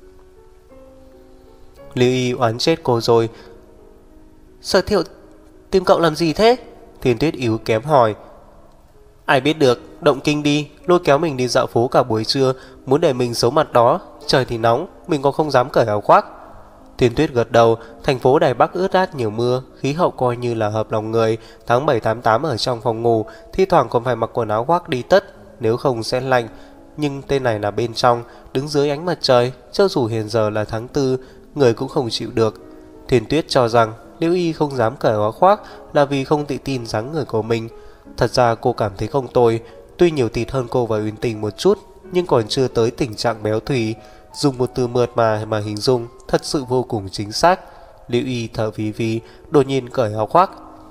Liễu Y oán chết cô rồi. Sở Thiệu tìm cậu làm gì thế? Thiên Tuyết yếu kém hỏi. Ai biết được, động kinh đi, lôi kéo mình đi dạo phố cả buổi trưa, muốn để mình xấu mặt đó. Trời thì nóng, mình còn không dám cởi áo khoác. Thiên Tuyết gật đầu. Thành phố Đài Bắc ướt át nhiều mưa, khí hậu coi như là hợp lòng người. Tháng 7 tháng 8 ở trong phòng ngủ, thi thoảng còn phải mặc quần áo khoác đi tất, nếu không sẽ lạnh. Nhưng tên này là bên trong, đứng dưới ánh mặt trời, cho dù hiện giờ là tháng 4, người cũng không chịu được. Thiên Tuyết cho rằng Liễu Y không dám cởi áo khoác là vì không tự tin dáng người của mình. Thật ra cô cảm thấy không tồi, tuy nhiều thịt hơn cô và Uyển Tình một chút, nhưng còn chưa tới tình trạng béo thùy. Dùng một từ mượt mà hình dung thật sự vô cùng chính xác. Liễu Y thở vì đột nhiên cởi áo khoác.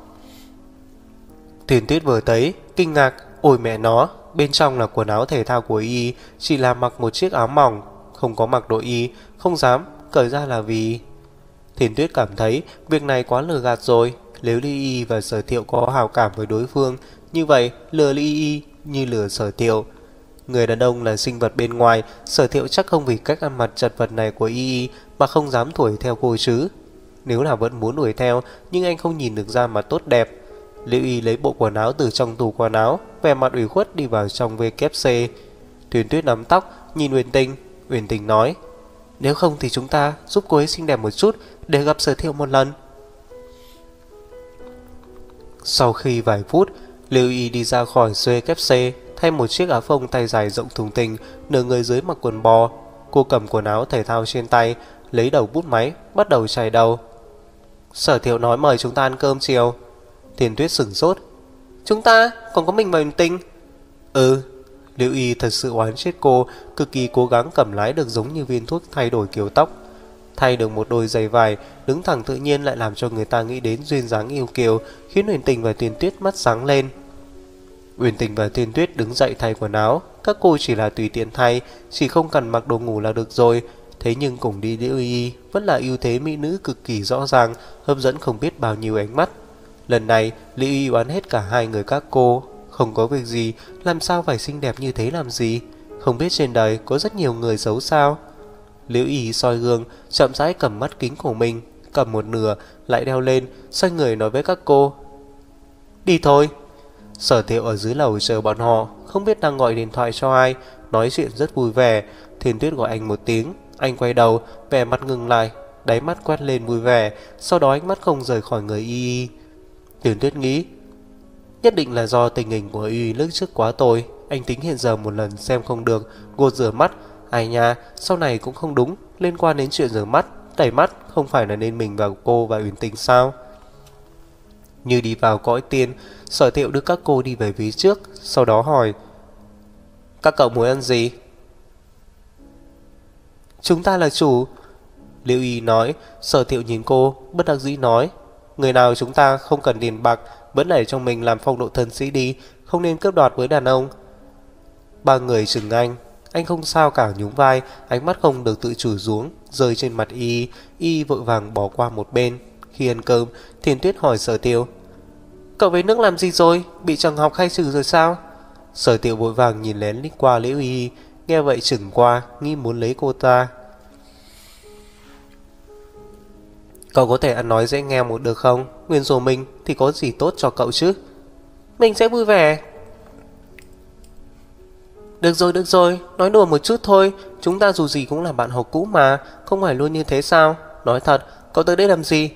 Thiên Tuyết vừa thấy kinh ngạc, ôi mẹ nó, bên trong là quần áo thể thao của Y, chỉ là mặc một chiếc áo mỏng, không có mặc đội Y, không dám cởi ra là vì... Thiên Tuyết cảm thấy việc này quá lừa gạt rồi. Nếu Liễu Y và Sở Thiệu có hào cảm với đối phương, Như vậy lừa y như lừa Sở Thiệu. Người đàn ông là sinh vật bên ngoài, Sở Thiệu chắc không vì cách ăn mặc chật vật này của y mà không dám đuổi theo cô chứ. Nếu là vẫn muốn đuổi theo, nhưng anh không nhìn được da mặt tốt đẹp. Liễu Y lấy bộ quần áo từ trong tủ quần áo, vẻ mặt ủy khuất đi vào trong WC. Thuyền Tuyết nắm tóc, nhìn Uyển Tình nói: nếu không thì chúng ta giúp cô ấy xinh đẹp một chút để gặp Sở Thiệu một lần. Sau khi vài phút, Liễu Y đi ra khỏi WC, thay một chiếc áo phông tay dài rộng thùng thình, nửa người dưới mặc quần bò. Cô cầm quần áo thể thao trên tay, lấy đầu bút máy, bắt đầu chải đầu. Sở Thiệu nói mời chúng ta ăn cơm chiều. Thiền Tuyết sửng sốt: chúng ta còn có mình và Uyển Tình? Ừ. Liễu Y thật sự oán chết cô, cực kỳ cố gắng cầm lái được giống như viên thuốc thay đổi kiểu tóc. Thay được một đôi giày vải, đứng thẳng tự nhiên lại làm cho người ta nghĩ đến duyên dáng yêu kiều, khiến Uyển Tình và Thiền Tuyết mắt sáng lên. Uyển Tình và Thiền Tuyết đứng dậy thay quần áo, các cô chỉ là tùy tiện thay, chỉ không cần mặc đồ ngủ là được rồi. Thế nhưng cùng đi Liễu Y vẫn là ưu thế mỹ nữ cực kỳ rõ ràng, hấp dẫn không biết bao nhiêu ánh mắt. Lần này Liễu Y oán hết cả hai người các cô. Không có việc gì, làm sao phải xinh đẹp như thế làm gì? Không biết trên đời có rất nhiều người xấu sao? Liễu Y soi gương, chậm rãi cầm mắt kính của mình, cầm một nửa lại đeo lên, xoay người nói với các cô: đi thôi. Sở Thiệu ở dưới lầu chờ bọn họ, không biết đang gọi điện thoại cho ai, nói chuyện rất vui vẻ. Thiền Tuyết gọi anh một tiếng, anh quay đầu, vẻ mặt ngừng lại, đáy mắt quét lên vui vẻ, sau đó ánh mắt không rời khỏi người Y. Thiền Tuyết nghĩ, nhất định là do tình hình của Y lúc trước quá tồi, anh tính hiện giờ một lần xem không được, gột rửa mắt. Ai nha, sau này cũng không đúng, liên quan đến chuyện rửa mắt, tẩy mắt, không phải là nên mình và cô và Uyển Tình sao? Như đi vào cõi tiên, Sở Thiệu đưa các cô đi về phía trước, sau đó hỏi: các cậu muốn ăn gì? Chúng ta là chủ. Liễu Y nói. Sở Thiệu nhìn cô, bất đắc dĩ nói: người nào chúng ta không cần tiền bạc, vẫn để cho mình làm phong độ thân sĩ đi, không nên cướp đoạt với đàn ông. Ba người chừng anh không sao cả, nhún vai, ánh mắt không được tự chủ xuống, rơi trên mặt Y vội vàng bỏ qua một bên. Khi ăn cơm, Thiền Tuyết hỏi Sở Thiệu: cậu về nước làm gì rồi? Bị trường học khai trừ rồi sao? Sở Thiệu vội vàng nhìn lén lít qua Liễu Y, nghe vậy chừng qua, nghĩ muốn lấy cô ta. Cậu có thể ăn nói dễ nghe một được không? Nguyên rủa mình thì có gì tốt cho cậu chứ? Mình sẽ vui vẻ. Được rồi, nói đùa một chút thôi, chúng ta dù gì cũng là bạn học cũ mà, không phải luôn như thế sao? Nói thật, cậu tới đây làm gì?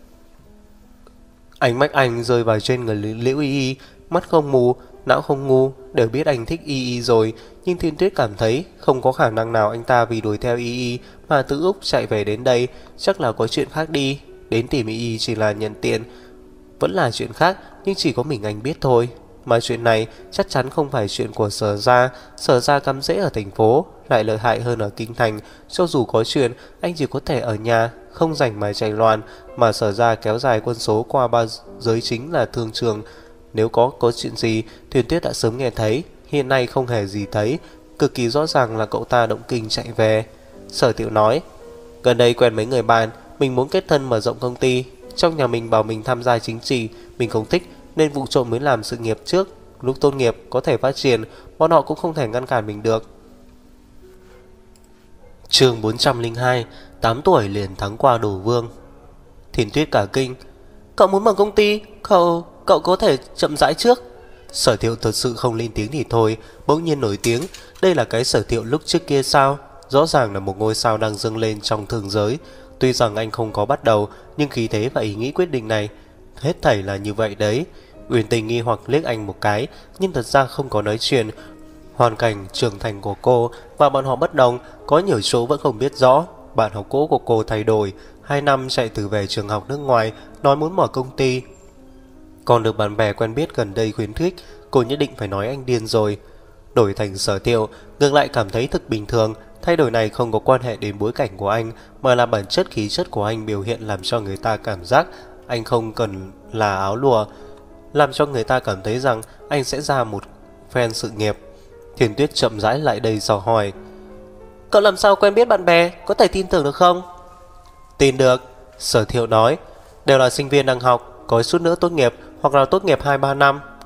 Ánh mắt anh rơi vào trên người Liễu Y, mắt không mù, não không ngu, đều biết anh thích Y rồi, nhưng Thiên Tuyết cảm thấy không có khả năng nào anh ta vì đuổi theo Y mà tự úc chạy về đến đây, chắc là có chuyện khác đi, đến tìm Y chỉ là nhận tiền, vẫn là chuyện khác, nhưng chỉ có mình anh biết thôi. Mà chuyện này chắc chắn không phải chuyện của Sở Gia cắm rễ ở thành phố, lại lợi hại hơn ở kinh thành. Cho dù có chuyện, anh chỉ có thể ở nhà, không rảnh mà chạy loạn. Mà Sở Gia kéo dài quân số qua ba giới chính là thương trường. Nếu có chuyện gì, Thuyền Tuyết đã sớm nghe thấy, hiện nay không hề gì thấy. Cực kỳ rõ ràng là cậu ta động kinh chạy về. Sở Thiệu nói: gần đây quen mấy người bạn, mình muốn kết thân mở rộng công ty. Trong nhà mình bảo mình tham gia chính trị, mình không thích nên vụ trộm mới làm sự nghiệp trước. Lúc tốt nghiệp có thể phát triển, bọn họ cũng không thể ngăn cản mình được. Chương 402, 8 tuổi liền thắng qua Đồ Vương. Thiền Tuyết cả kinh: cậu muốn mở công ty, cậu có thể chậm rãi trước. Sở Thiệu thật sự không lên tiếng thì thôi, bỗng nhiên nổi tiếng. Đây là cái Sở Thiệu lúc trước kia sao? Rõ ràng là một ngôi sao đang dâng lên trong thường giới. Tuy rằng anh không có bắt đầu, nhưng khí thế và ý nghĩ quyết định này hết thảy là như vậy đấy. Uyển Tình nghi hoặc liếc anh một cái, nhưng thật ra không có nói chuyện. Hoàn cảnh trưởng thành của cô và bọn họ bất đồng, có nhiều chỗ vẫn không biết rõ. Bạn học cũ của cô thay đổi, 2 năm chạy từ về trường học nước ngoài, nói muốn mở công ty. Còn được bạn bè quen biết gần đây khuyến khích, cô nhất định phải nói anh điên rồi. Đổi thành Sở Thiệu, ngược lại cảm thấy thực bình thường. Thay đổi này không có quan hệ đến bối cảnh của anh, mà là bản chất khí chất của anh biểu hiện, làm cho người ta cảm giác anh không cần là áo lụa, làm cho người ta cảm thấy rằng anh sẽ ra một phen sự nghiệp. Thiền Tuyết chậm rãi lại đây dò hỏi: cậu làm sao quen biết bạn bè, có thể tin tưởng được không? Tin được, Sở Thiệu nói, đều là sinh viên đang học, có chút nữa tốt nghiệp hoặc là tốt nghiệp 2-3 năm,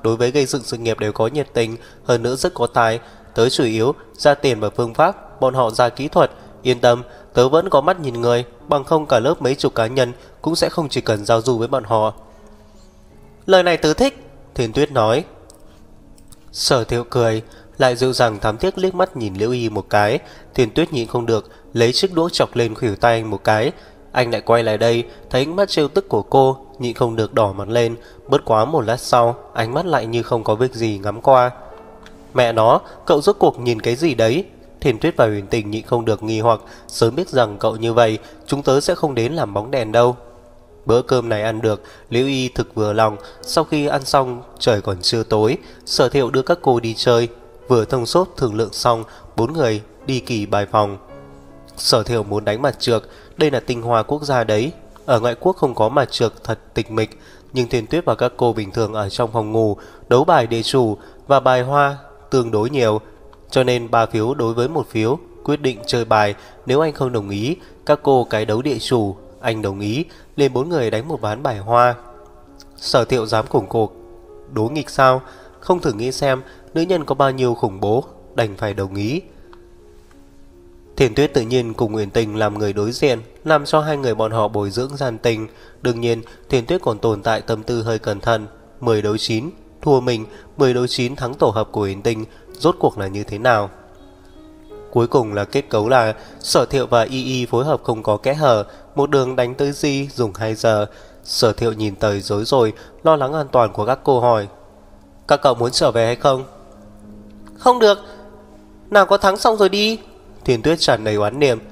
đối với gây dựng sự nghiệp đều có nhiệt tình, hơn nữa rất có tài. Tớ chủ yếu ra tiền và phương pháp, bọn họ ra kỹ thuật. Yên tâm, tớ vẫn có mắt nhìn người, bằng không cả lớp mấy chục cá nhân cũng sẽ không chỉ cần giao du với bọn họ. Lời này tớ thích, Thiên Tuyết nói. Sở Thiệu cười, lại dịu dàng thám thiết liếc mắt nhìn Liễu Y một cái. Thiên Tuyết nhịn không được, lấy chiếc đũa chọc lên khuỷu tay anh một cái. Anh lại quay lại đây, thấy ánh mắt trêu tức của cô, nhịn không được đỏ mặt lên. Bất quá một lát sau, ánh mắt lại như không có việc gì ngắm qua. Mẹ nó, cậu rốt cuộc nhìn cái gì đấy? Thiên Tuyết và Huyền Tình nhịn không được nghi hoặc, sớm biết rằng cậu như vậy, chúng tớ sẽ không đến làm bóng đèn đâu. Bữa cơm này ăn được, Liễu Y thực vừa lòng. Sau khi ăn xong, trời còn chưa tối, Sở Thiệu đưa các cô đi chơi. Vừa thông sốt thương lượng xong, 4 người đi kỳ bài phòng. Sở Thiệu muốn đánh mặt trược, đây là tinh hoa quốc gia đấy. Ở ngoại quốc không có mặt trược thật tịch mịch, nhưng Thiên Tuyết và các cô bình thường ở trong phòng ngủ đấu bài địa chủ và bài hoa tương đối nhiều, cho nên 3 phiếu đối với 1 phiếu quyết định chơi bài. Nếu anh không đồng ý, các cô cái đấu địa chủ, anh đồng ý, liền 4 người đánh một ván bài hoa. Sở Thiệu dám cùng cuộc đố nghịch sao? Không thử nghĩ xem nữ nhân có bao nhiêu khủng bố, đành phải đồng ý. Thiên Tuyết tự nhiên cùng Uyển Tình làm người đối diện, làm cho hai người bọn họ bồi dưỡng gian tình. Đương nhiên, Thiên Tuyết còn tồn tại tâm tư hơi cẩn thận. 10 đấu 9 thua mình, 10 đấu 9 thắng tổ hợp của Uyển Tình, rốt cuộc là như thế nào? Cuối cùng là kết cấu là Sở Thiệu và Y Y phối hợp không có kẽ hở, một đường đánh tới Di dùng 2 giờ. Sở Thiệu nhìn tới rối rồi, lo lắng an toàn của các cô hỏi: các cậu muốn trở về hay không? Không được, nào có thắng xong rồi đi. Thiên Tuyết tràn đầy oán niệm.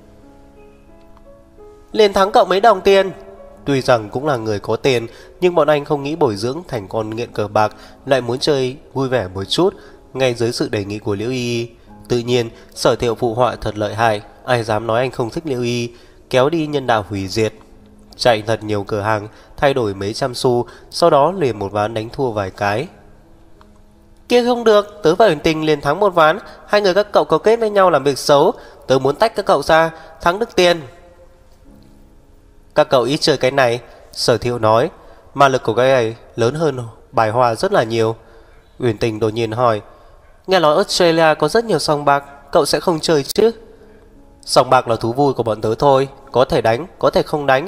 Liền thắng cậu mấy đồng tiền. Tuy rằng cũng là người có tiền, nhưng bọn anh không nghĩ bồi dưỡng thành con nghiện cờ bạc, lại muốn chơi vui vẻ một chút, ngay dưới sự đề nghị của Liễu Y. Tự nhiên, Sở Thiệu phụ họa thật lợi hại, ai dám nói anh không thích Liễu Y, kéo đi nhân đạo hủy diệt. Chạy thật nhiều cửa hàng, thay đổi mấy trăm xu, sau đó liền một ván đánh thua vài cái. Kia không được, tớ và Huyền Tình liền thắng một ván, hai người các cậu cấu kết với nhau làm việc xấu, tớ muốn tách các cậu ra, thắng được tiền. Các cậu ít chơi cái này, Sở Thiệu nói, ma lực của cái này lớn hơn bài hoa rất là nhiều. Huyền Tình đột nhiên hỏi, nghe nói Australia có rất nhiều sòng bạc, cậu sẽ không chơi chứ? Sòng bạc là thú vui của bọn tớ thôi, có thể đánh, có thể không đánh,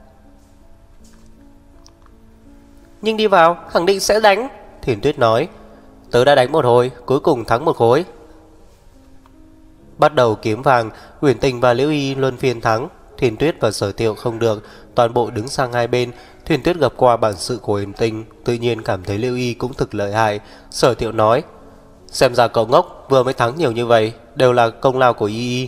nhưng đi vào khẳng định sẽ đánh. Thiên Tuyết nói, tớ đã đánh một hồi, cuối cùng thắng một khối. Bắt đầu kiếm vàng, Uyển Tình và Liễu Y luân phiên thắng. Thiên Tuyết và Sở Thiệu không được, toàn bộ đứng sang hai bên. Thiên Tuyết gặp qua bản sự của Uyển Tình, tự nhiên cảm thấy Liễu Y cũng thực lợi hại. Sở Thiệu nói, xem ra cậu ngốc, vừa mới thắng nhiều như vậy đều là công lao của Y Y.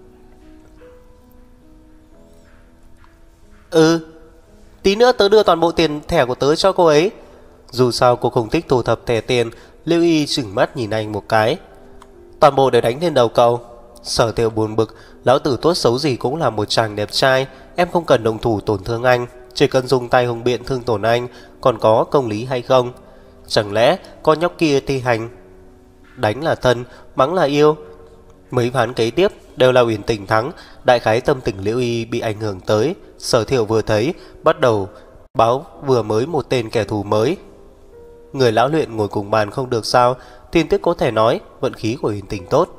Tí nữa tớ đưa toàn bộ tiền thẻ của tớ cho cô ấy. Dù sao cô không thích thu thập thẻ tiền. Liễu Y chừng mắt nhìn anh một cái. Toàn bộ đều đánh lên đầu cậu. Sở Thiệu buồn bực, lão tử tốt xấu gì cũng là một chàng đẹp trai, em không cần động thủ tổn thương anh, chỉ cần dùng tay hùng biện thương tổn anh, còn có công lý hay không? Chẳng lẽ con nhóc kia thi hành đánh là thân, mắng là yêu? Mấy ván kế tiếp đều là Uyển Tình thắng, đại khái tâm tình Liễu Y bị ảnh hưởng tới. Sở Thiệu vừa thấy, bắt đầu báo vừa mới một tên kẻ thù mới. Người lão luyện ngồi cùng bàn không được sao? Thiên Tuyết có thể nói vận khí của Uyển Tình tốt.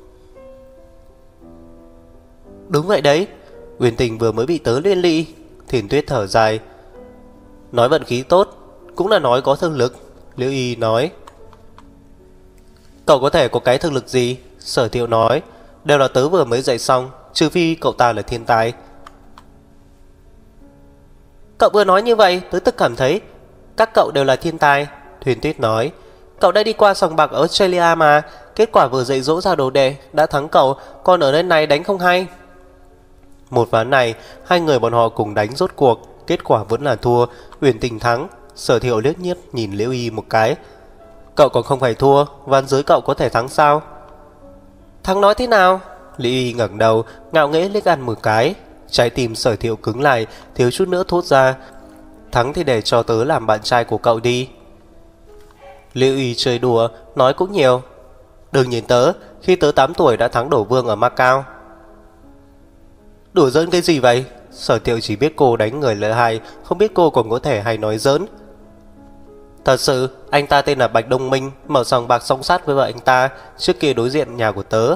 Đúng vậy đấy, Uyển Tình vừa mới bị tớ liên lụy. Thiên Tuyết thở dài, nói vận khí tốt cũng là nói có thực lực. Liễu Y nói, cậu có thể có cái thực lực gì? Sở Thiệu nói, đều là tớ vừa mới dạy xong, trừ phi cậu ta là thiên tài. Cậu vừa nói như vậy, tớ tự cảm thấy các cậu đều là thiên tài. Thiên Tuyết nói, cậu đã đi qua sòng bạc ở Australia mà, kết quả vừa dạy dỗ ra đồ đệ đã thắng cậu, còn ở nơi này đánh không hay. Một ván này, hai người bọn họ cùng đánh rốt cuộc, kết quả vẫn là thua. Uyển Tình thắng. Sở Thiệu liếc nhiết nhìn Liễu Y một cái, cậu còn không phải thua, ván dưới cậu có thể thắng sao? Thắng nói thế nào? Liễu Y ngẩng đầu, ngạo nghễ liếc ăn một cái. Trái tim Sở Thiệu cứng lại, thiếu chút nữa thốt ra, thắng thì để cho tớ làm bạn trai của cậu đi. Liễu Y chơi đùa, nói cũng nhiều. Đừng nhìn tớ, khi tớ 8 tuổi đã thắng Đổ Vương ở Macau. Đùa giỡn cái gì vậy? Sở Thiệu chỉ biết cô đánh người lợi hại, không biết cô còn có thể hay nói giỡn. Thật sự, anh ta tên là Bạch Đông Minh, mở sòng bạc song sát với vợ anh ta, trước kia đối diện nhà của tớ.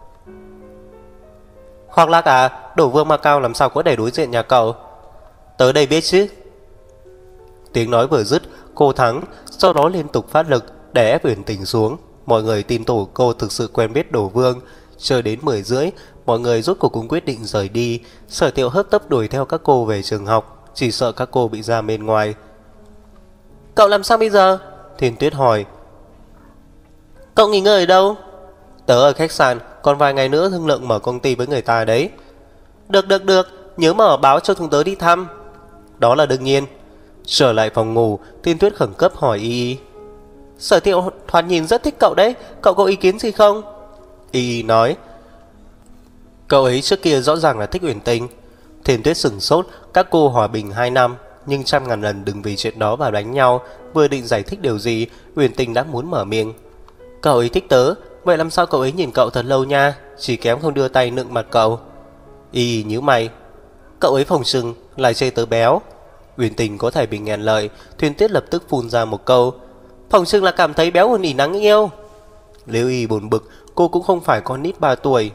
Khoác lác à, Đổ Vương Macao làm sao có để đối diện nhà cậu? Tớ đây biết chứ. Tiếng nói vừa dứt, cô thắng, sau đó liên tục phát lực để ép Uyển Tình xuống. Mọi người tin tổ cô thực sự quen biết Đổ Vương. Chờ đến 10 rưỡi, mọi người rốt cuộc cũng quyết định rời đi. Sở Tiệu hấp tấp đuổi theo các cô về trường học, chỉ sợ các cô bị ra bên ngoài. Cậu làm sao bây giờ? Thiên Tuyết hỏi. Cậu nghỉ ngơi ở đâu? Tớ ở khách sạn, còn vài ngày nữa thương lượng mở công ty với người ta đấy. Được, nhớ mở báo cho chúng tớ đi thăm. Đó là đương nhiên. Trở lại phòng ngủ, Thiên Tuyết khẩn cấp hỏi Y. Sở Tiệu thoạt nhìn rất thích cậu đấy, cậu có ý kiến gì không? Y nói. Cậu ấy trước kia rõ ràng là thích Uyển Tình. Thiên Tuyết sửng sốt, các cô hòa bình 2 năm, nhưng trăm ngàn lần đừng vì chuyện đó vào đánh nhau. Vừa định giải thích điều gì, Uyển Tình đã muốn mở miệng. Cậu ấy thích tớ, vậy làm sao cậu ấy nhìn cậu thật lâu nha, chỉ kém không đưa tay nựng mặt cậu. Y nhíu mày. Cậu ấy phồng sừng, lại chê tớ béo. Uyển Tình có thể bị nghẹn lời, Thiên Tuyết lập tức phun ra một câu. Phồng sừng là cảm thấy béo hơn ỉ nắng yêu. Liễu Y buồn bực, cô cũng không phải con nít 3 tuổi.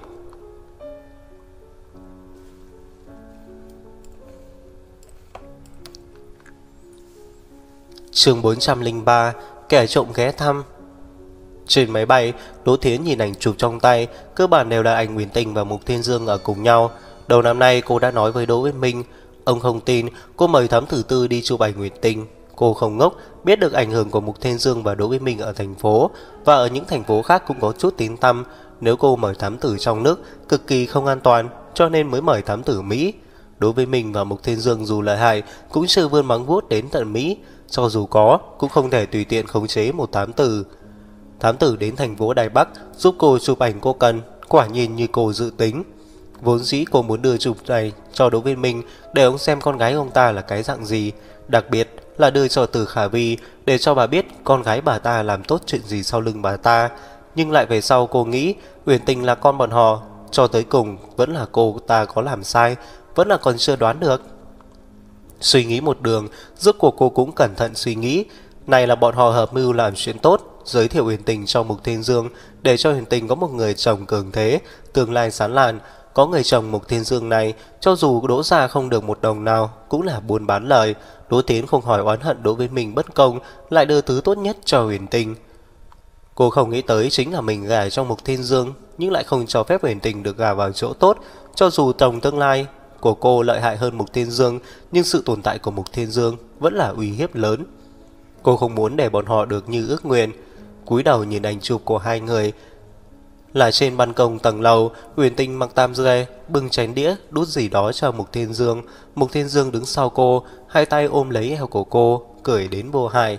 Chương 403, kẻ trộm ghé thăm. Trên máy bay, Đỗ Thiến nhìn ảnh chụp trong tay, cơ bản đều là ảnh Uyển Tình và Mục Thiên Dương ở cùng nhau. Đầu năm nay cô đã nói với Đỗ Viễn Minh. Ông không tin, cô mời thám tử tư đi chụp ảnh Uyển Tình. Cô không ngốc, biết được ảnh hưởng của Mục Thiên Dương và Đỗ Viễn Minh ở thành phố, và ở những thành phố khác cũng có chút tiếng tăm. Nếu cô mời thám tử trong nước, cực kỳ không an toàn, cho nên mới mời thám tử Mỹ. Đỗ Viễn Minh và Mục Thiên Dương dù lợi hại, cũng chưa vươn móng vuốt đến tận Mỹ. Cho dù có, cũng không thể tùy tiện khống chế một thám tử. Thám tử đến thành phố Đài Bắc giúp cô chụp ảnh cô cần, quả nhiên như cô dự tính. Vốn dĩ cô muốn đưa chụp này cho Đỗ Viễn Minh để ông xem con gái ông ta là cái dạng gì, đặc biệt là đưa cho Từ Khả Vi để cho bà biết con gái bà ta làm tốt chuyện gì sau lưng bà ta. Nhưng lại về sau cô nghĩ Uyển Tình là con bọn họ, cho tới cùng vẫn là cô ta có làm sai, vẫn là còn chưa đoán được. Suy nghĩ một đường, rốt cuộc cô cũng cẩn thận suy nghĩ, này là bọn họ hợp mưu làm chuyện tốt, giới thiệu Uyển Tình cho Mục Thiên Dương để cho Uyển Tình có một người chồng cường thế, tương lai sáng lạn. Có người chồng Mục Thiên Dương này, cho dù Đỗ gia không được một đồng nào, cũng là buôn bán lời. Đỗ Tiến không hỏi oán hận đối với mình bất công, lại đưa thứ tốt nhất cho Uyển Tình. Cô không nghĩ tới chính là mình gả cho Mục Thiên Dương, nhưng lại không cho phép Uyển Tình được gả vào chỗ tốt. Cho dù tổng tương lai của cô lợi hại hơn Mục Thiên Dương, nhưng sự tồn tại của Mục Thiên Dương vẫn là uy hiếp lớn. Cô không muốn để bọn họ được như ước nguyện. Cúi đầu nhìn ảnh chụp của hai người là trên ban công tầng lầu. Uyển Tình mặc tam dê, bưng chén đĩa đút gì đó cho Mục Thiên Dương. Mục Thiên Dương đứng sau cô, hai tay ôm lấy eo của cô, cười đến vô hại.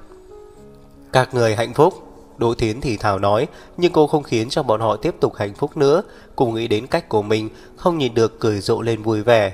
Các người hạnh phúc, Đỗ Thiến thì thào nói, nhưng cô không khiến cho bọn họ tiếp tục hạnh phúc nữa. Cùng nghĩ đến cách của mình, không nhìn được cười rộ lên vui vẻ.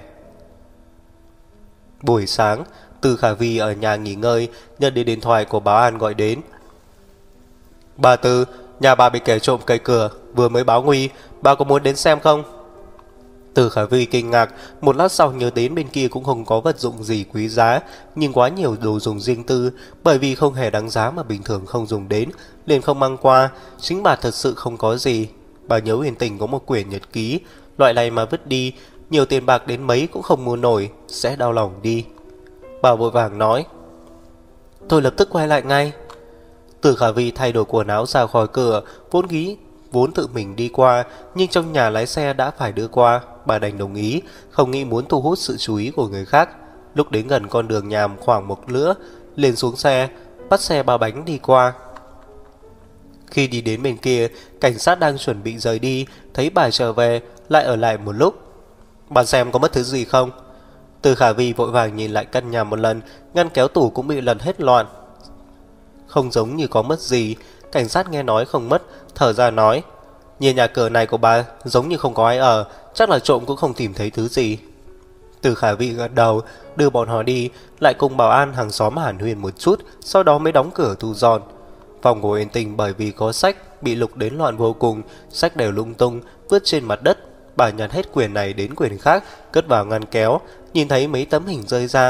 Buổi sáng, Từ Khả Vi ở nhà nghỉ ngơi, nhận đến điện thoại của báo an gọi đến. Bà Từ, nhà bà bị kẻ trộm cậy cửa, vừa mới báo nguy, bà có muốn đến xem không? Từ Khả Vi kinh ngạc, một lát sau nhớ đến bên kia cũng không có vật dụng gì quý giá, nhưng quá nhiều đồ dùng riêng tư, bởi vì không hề đáng giá mà bình thường không dùng đến, liền không mang qua. Chính bà thật sự không có gì. Bà nhớ Uyển Tình có một quyển nhật ký, loại này mà vứt đi, nhiều tiền bạc đến mấy cũng không mua nổi, sẽ đau lòng đi. Bà vội vàng nói, tôi lập tức quay lại ngay. Từ Khả Vi thay đổi quần áo ra khỏi cửa, vốn tự mình đi qua, nhưng trong nhà lái xe đã phải đưa qua. Bà đành đồng ý, không nghĩ muốn thu hút sự chú ý của người khác. Lúc đến gần con đường nhàm khoảng một nửa, liền xuống xe, bắt xe ba bánh đi qua. Khi đi đến bên kia, cảnh sát đang chuẩn bị rời đi, thấy bà trở về, lại ở lại một lúc. Bà xem có mất thứ gì không? Từ Khả Vi vội vàng nhìn lại căn nhà một lần, ngăn kéo tủ cũng bị lật hết loạn. Không giống như có mất gì. Cảnh sát nghe nói không mất, thở ra nói, nhìn nhà cửa này của bà giống như không có ai ở, chắc là trộm cũng không tìm thấy thứ gì. Từ Khả Vi gật đầu, đưa bọn họ đi, lại cùng bảo an hàng xóm hàn huyên một chút, sau đó mới đóng cửa thu dọn. Phòng của Uyển Tình bởi vì có sách bị lục đến loạn vô cùng, sách đều lung tung vứt trên mặt đất. Bà nhặt hết quyển này đến quyển khác, cất vào ngăn kéo, nhìn thấy mấy tấm hình rơi ra,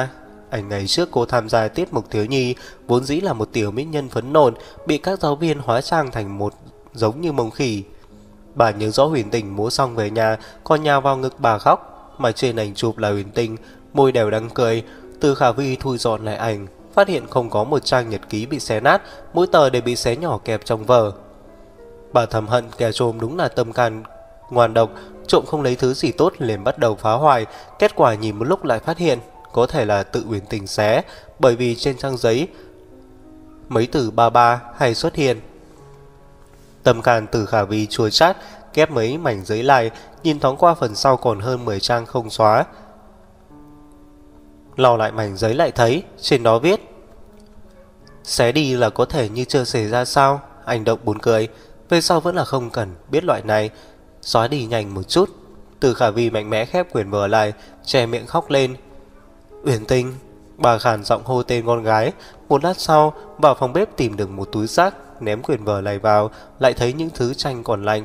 Ảnh ngày trước cô tham gia tiết mục thiếu nhi, vốn dĩ là một tiểu mỹ nhân phấn nộn, bị các giáo viên hóa trang thành một giống như mông khỉ. Bà nhớ rõ Huyền Tình múa xong về nhà, còn nhào vào ngực bà khóc, mà trên ảnh chụp là Huyền Tình, môi đều đang cười. Từ Khả Vi thui dọn lại ảnh, phát hiện không có một trang nhật ký bị xé nát, mỗi tờ đều bị xé nhỏ kẹp trong vở. Bà thầm hận kẻ trộm đúng là tâm can ngoan độc, trộm không lấy thứ gì tốt liền bắt đầu phá hoại. Kết quả nhìn một lúc lại phát hiện có thể là tự Huyền Tình xé, bởi vì trên trang giấy mấy từ ba ba hay xuất hiện. Tâm can Từ Khả Vi chua chát, kép mấy mảnh giấy lại, nhìn thoáng qua phần sau còn hơn 10 trang không xóa. Lò lại mảnh giấy lại thấy trên đó viết: xé đi là có thể như chưa xảy ra sao? Hành động buồn cười, về sau vẫn là không cần biết loại này. Xóa đi nhanh một chút. Từ Khả Vi mạnh mẽ khép quyển vở lại, che miệng khóc lên. Uyển Tình, bà khàn giọng hô tên con gái. Một lát sau, vào phòng bếp tìm được một túi rác, ném quyển vở lại vào, lại thấy những thứ tranh còn lành.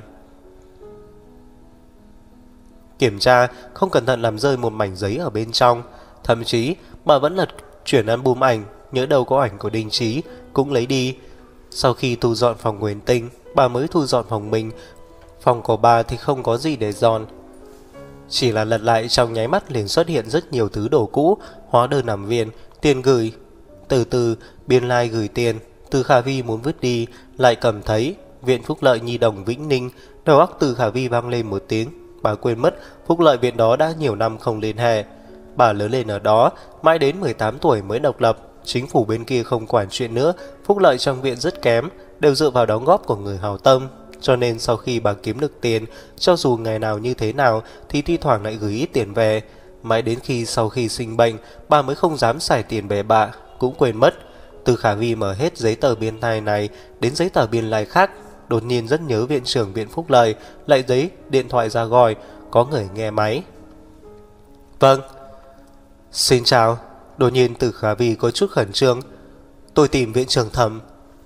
Kiểm tra, không cẩn thận làm rơi một mảnh giấy ở bên trong. Thậm chí, bà vẫn lật chuyển album ảnh, nhớ đâu có ảnh của Đình Trí, cũng lấy đi. Sau khi thu dọn phòng Uyển Tình, bà mới thu dọn phòng mình. Phòng của bà thì không có gì để dọn, chỉ là lật lại trong nháy mắt liền xuất hiện rất nhiều thứ đồ cũ, hóa đơn nằm viện, tiền gửi. Từ từ, biên lai gửi tiền, Từ Khả Vi muốn vứt đi, lại cầm thấy Viện Phúc Lợi Nhi Đồng Vĩnh Ninh. Đầu óc Từ Khả Vi vang lên một tiếng, bà quên mất Phúc Lợi Viện đó đã nhiều năm không liên hệ. Bà lớn lên ở đó, mãi đến 18 tuổi mới độc lập. Chính phủ bên kia không quản chuyện nữa, phúc lợi trong viện rất kém, đều dựa vào đóng góp của người hảo tâm. Cho nên sau khi bà kiếm được tiền, cho dù ngày nào như thế nào thì thi thoảng lại gửi ít tiền về. Mãi đến khi sau khi sinh bệnh, bà mới không dám xài tiền bề bạ, cũng quên mất. Từ Khả Vi mở hết giấy tờ biên lai này đến giấy tờ biên lai khác, đột nhiên rất nhớ viện trưởng Viện Phúc Lợi, lại giấy điện thoại ra gọi, có người nghe máy. Vâng. Xin chào. Đột nhiên Từ Khả Vi có chút khẩn trương. Tôi tìm viện trưởng Thẩm.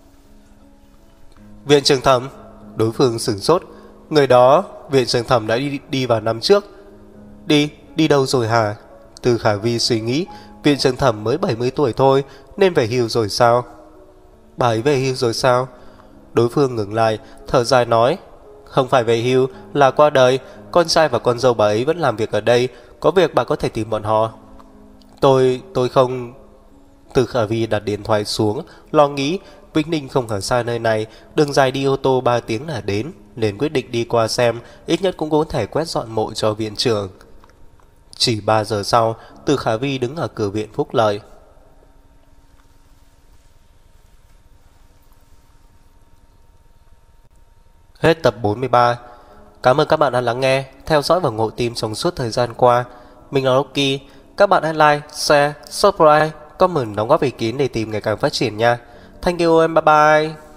Viện trưởng Thẩm? Đối phương sửng sốt. Người đó, viện trưởng Thẩm đã đi vào năm trước. Đi đâu rồi hả? Từ Khả Vi suy nghĩ, viện trưởng Thẩm mới 70 tuổi thôi, nên về hưu rồi sao? Bà ấy về hưu rồi sao? Đối phương ngừng lại, thở dài nói. Không phải về hưu, là qua đời. Con trai và con dâu bà ấy vẫn làm việc ở đây, có việc bà có thể tìm bọn họ. Tôi không... Từ Khả Vi đặt điện thoại xuống, lo nghĩ. Vĩnh Ninh không ở xa nơi này, đường dài đi ô tô 3 tiếng là đến, nên quyết định đi qua xem, ít nhất cũng có thể quét dọn mộ cho viện trưởng. Chỉ 3 giờ sau, Từ Khả Vi đứng ở cửa viện Phúc Lợi. Hết tập 43. Cảm ơn các bạn đã lắng nghe, theo dõi và ngộ tim trong suốt thời gian qua. Mình là Rocky. Các bạn hãy like, share, subscribe, comment, đóng góp ý kiến để tìm ngày càng phát triển nha. Thank you and bye bye.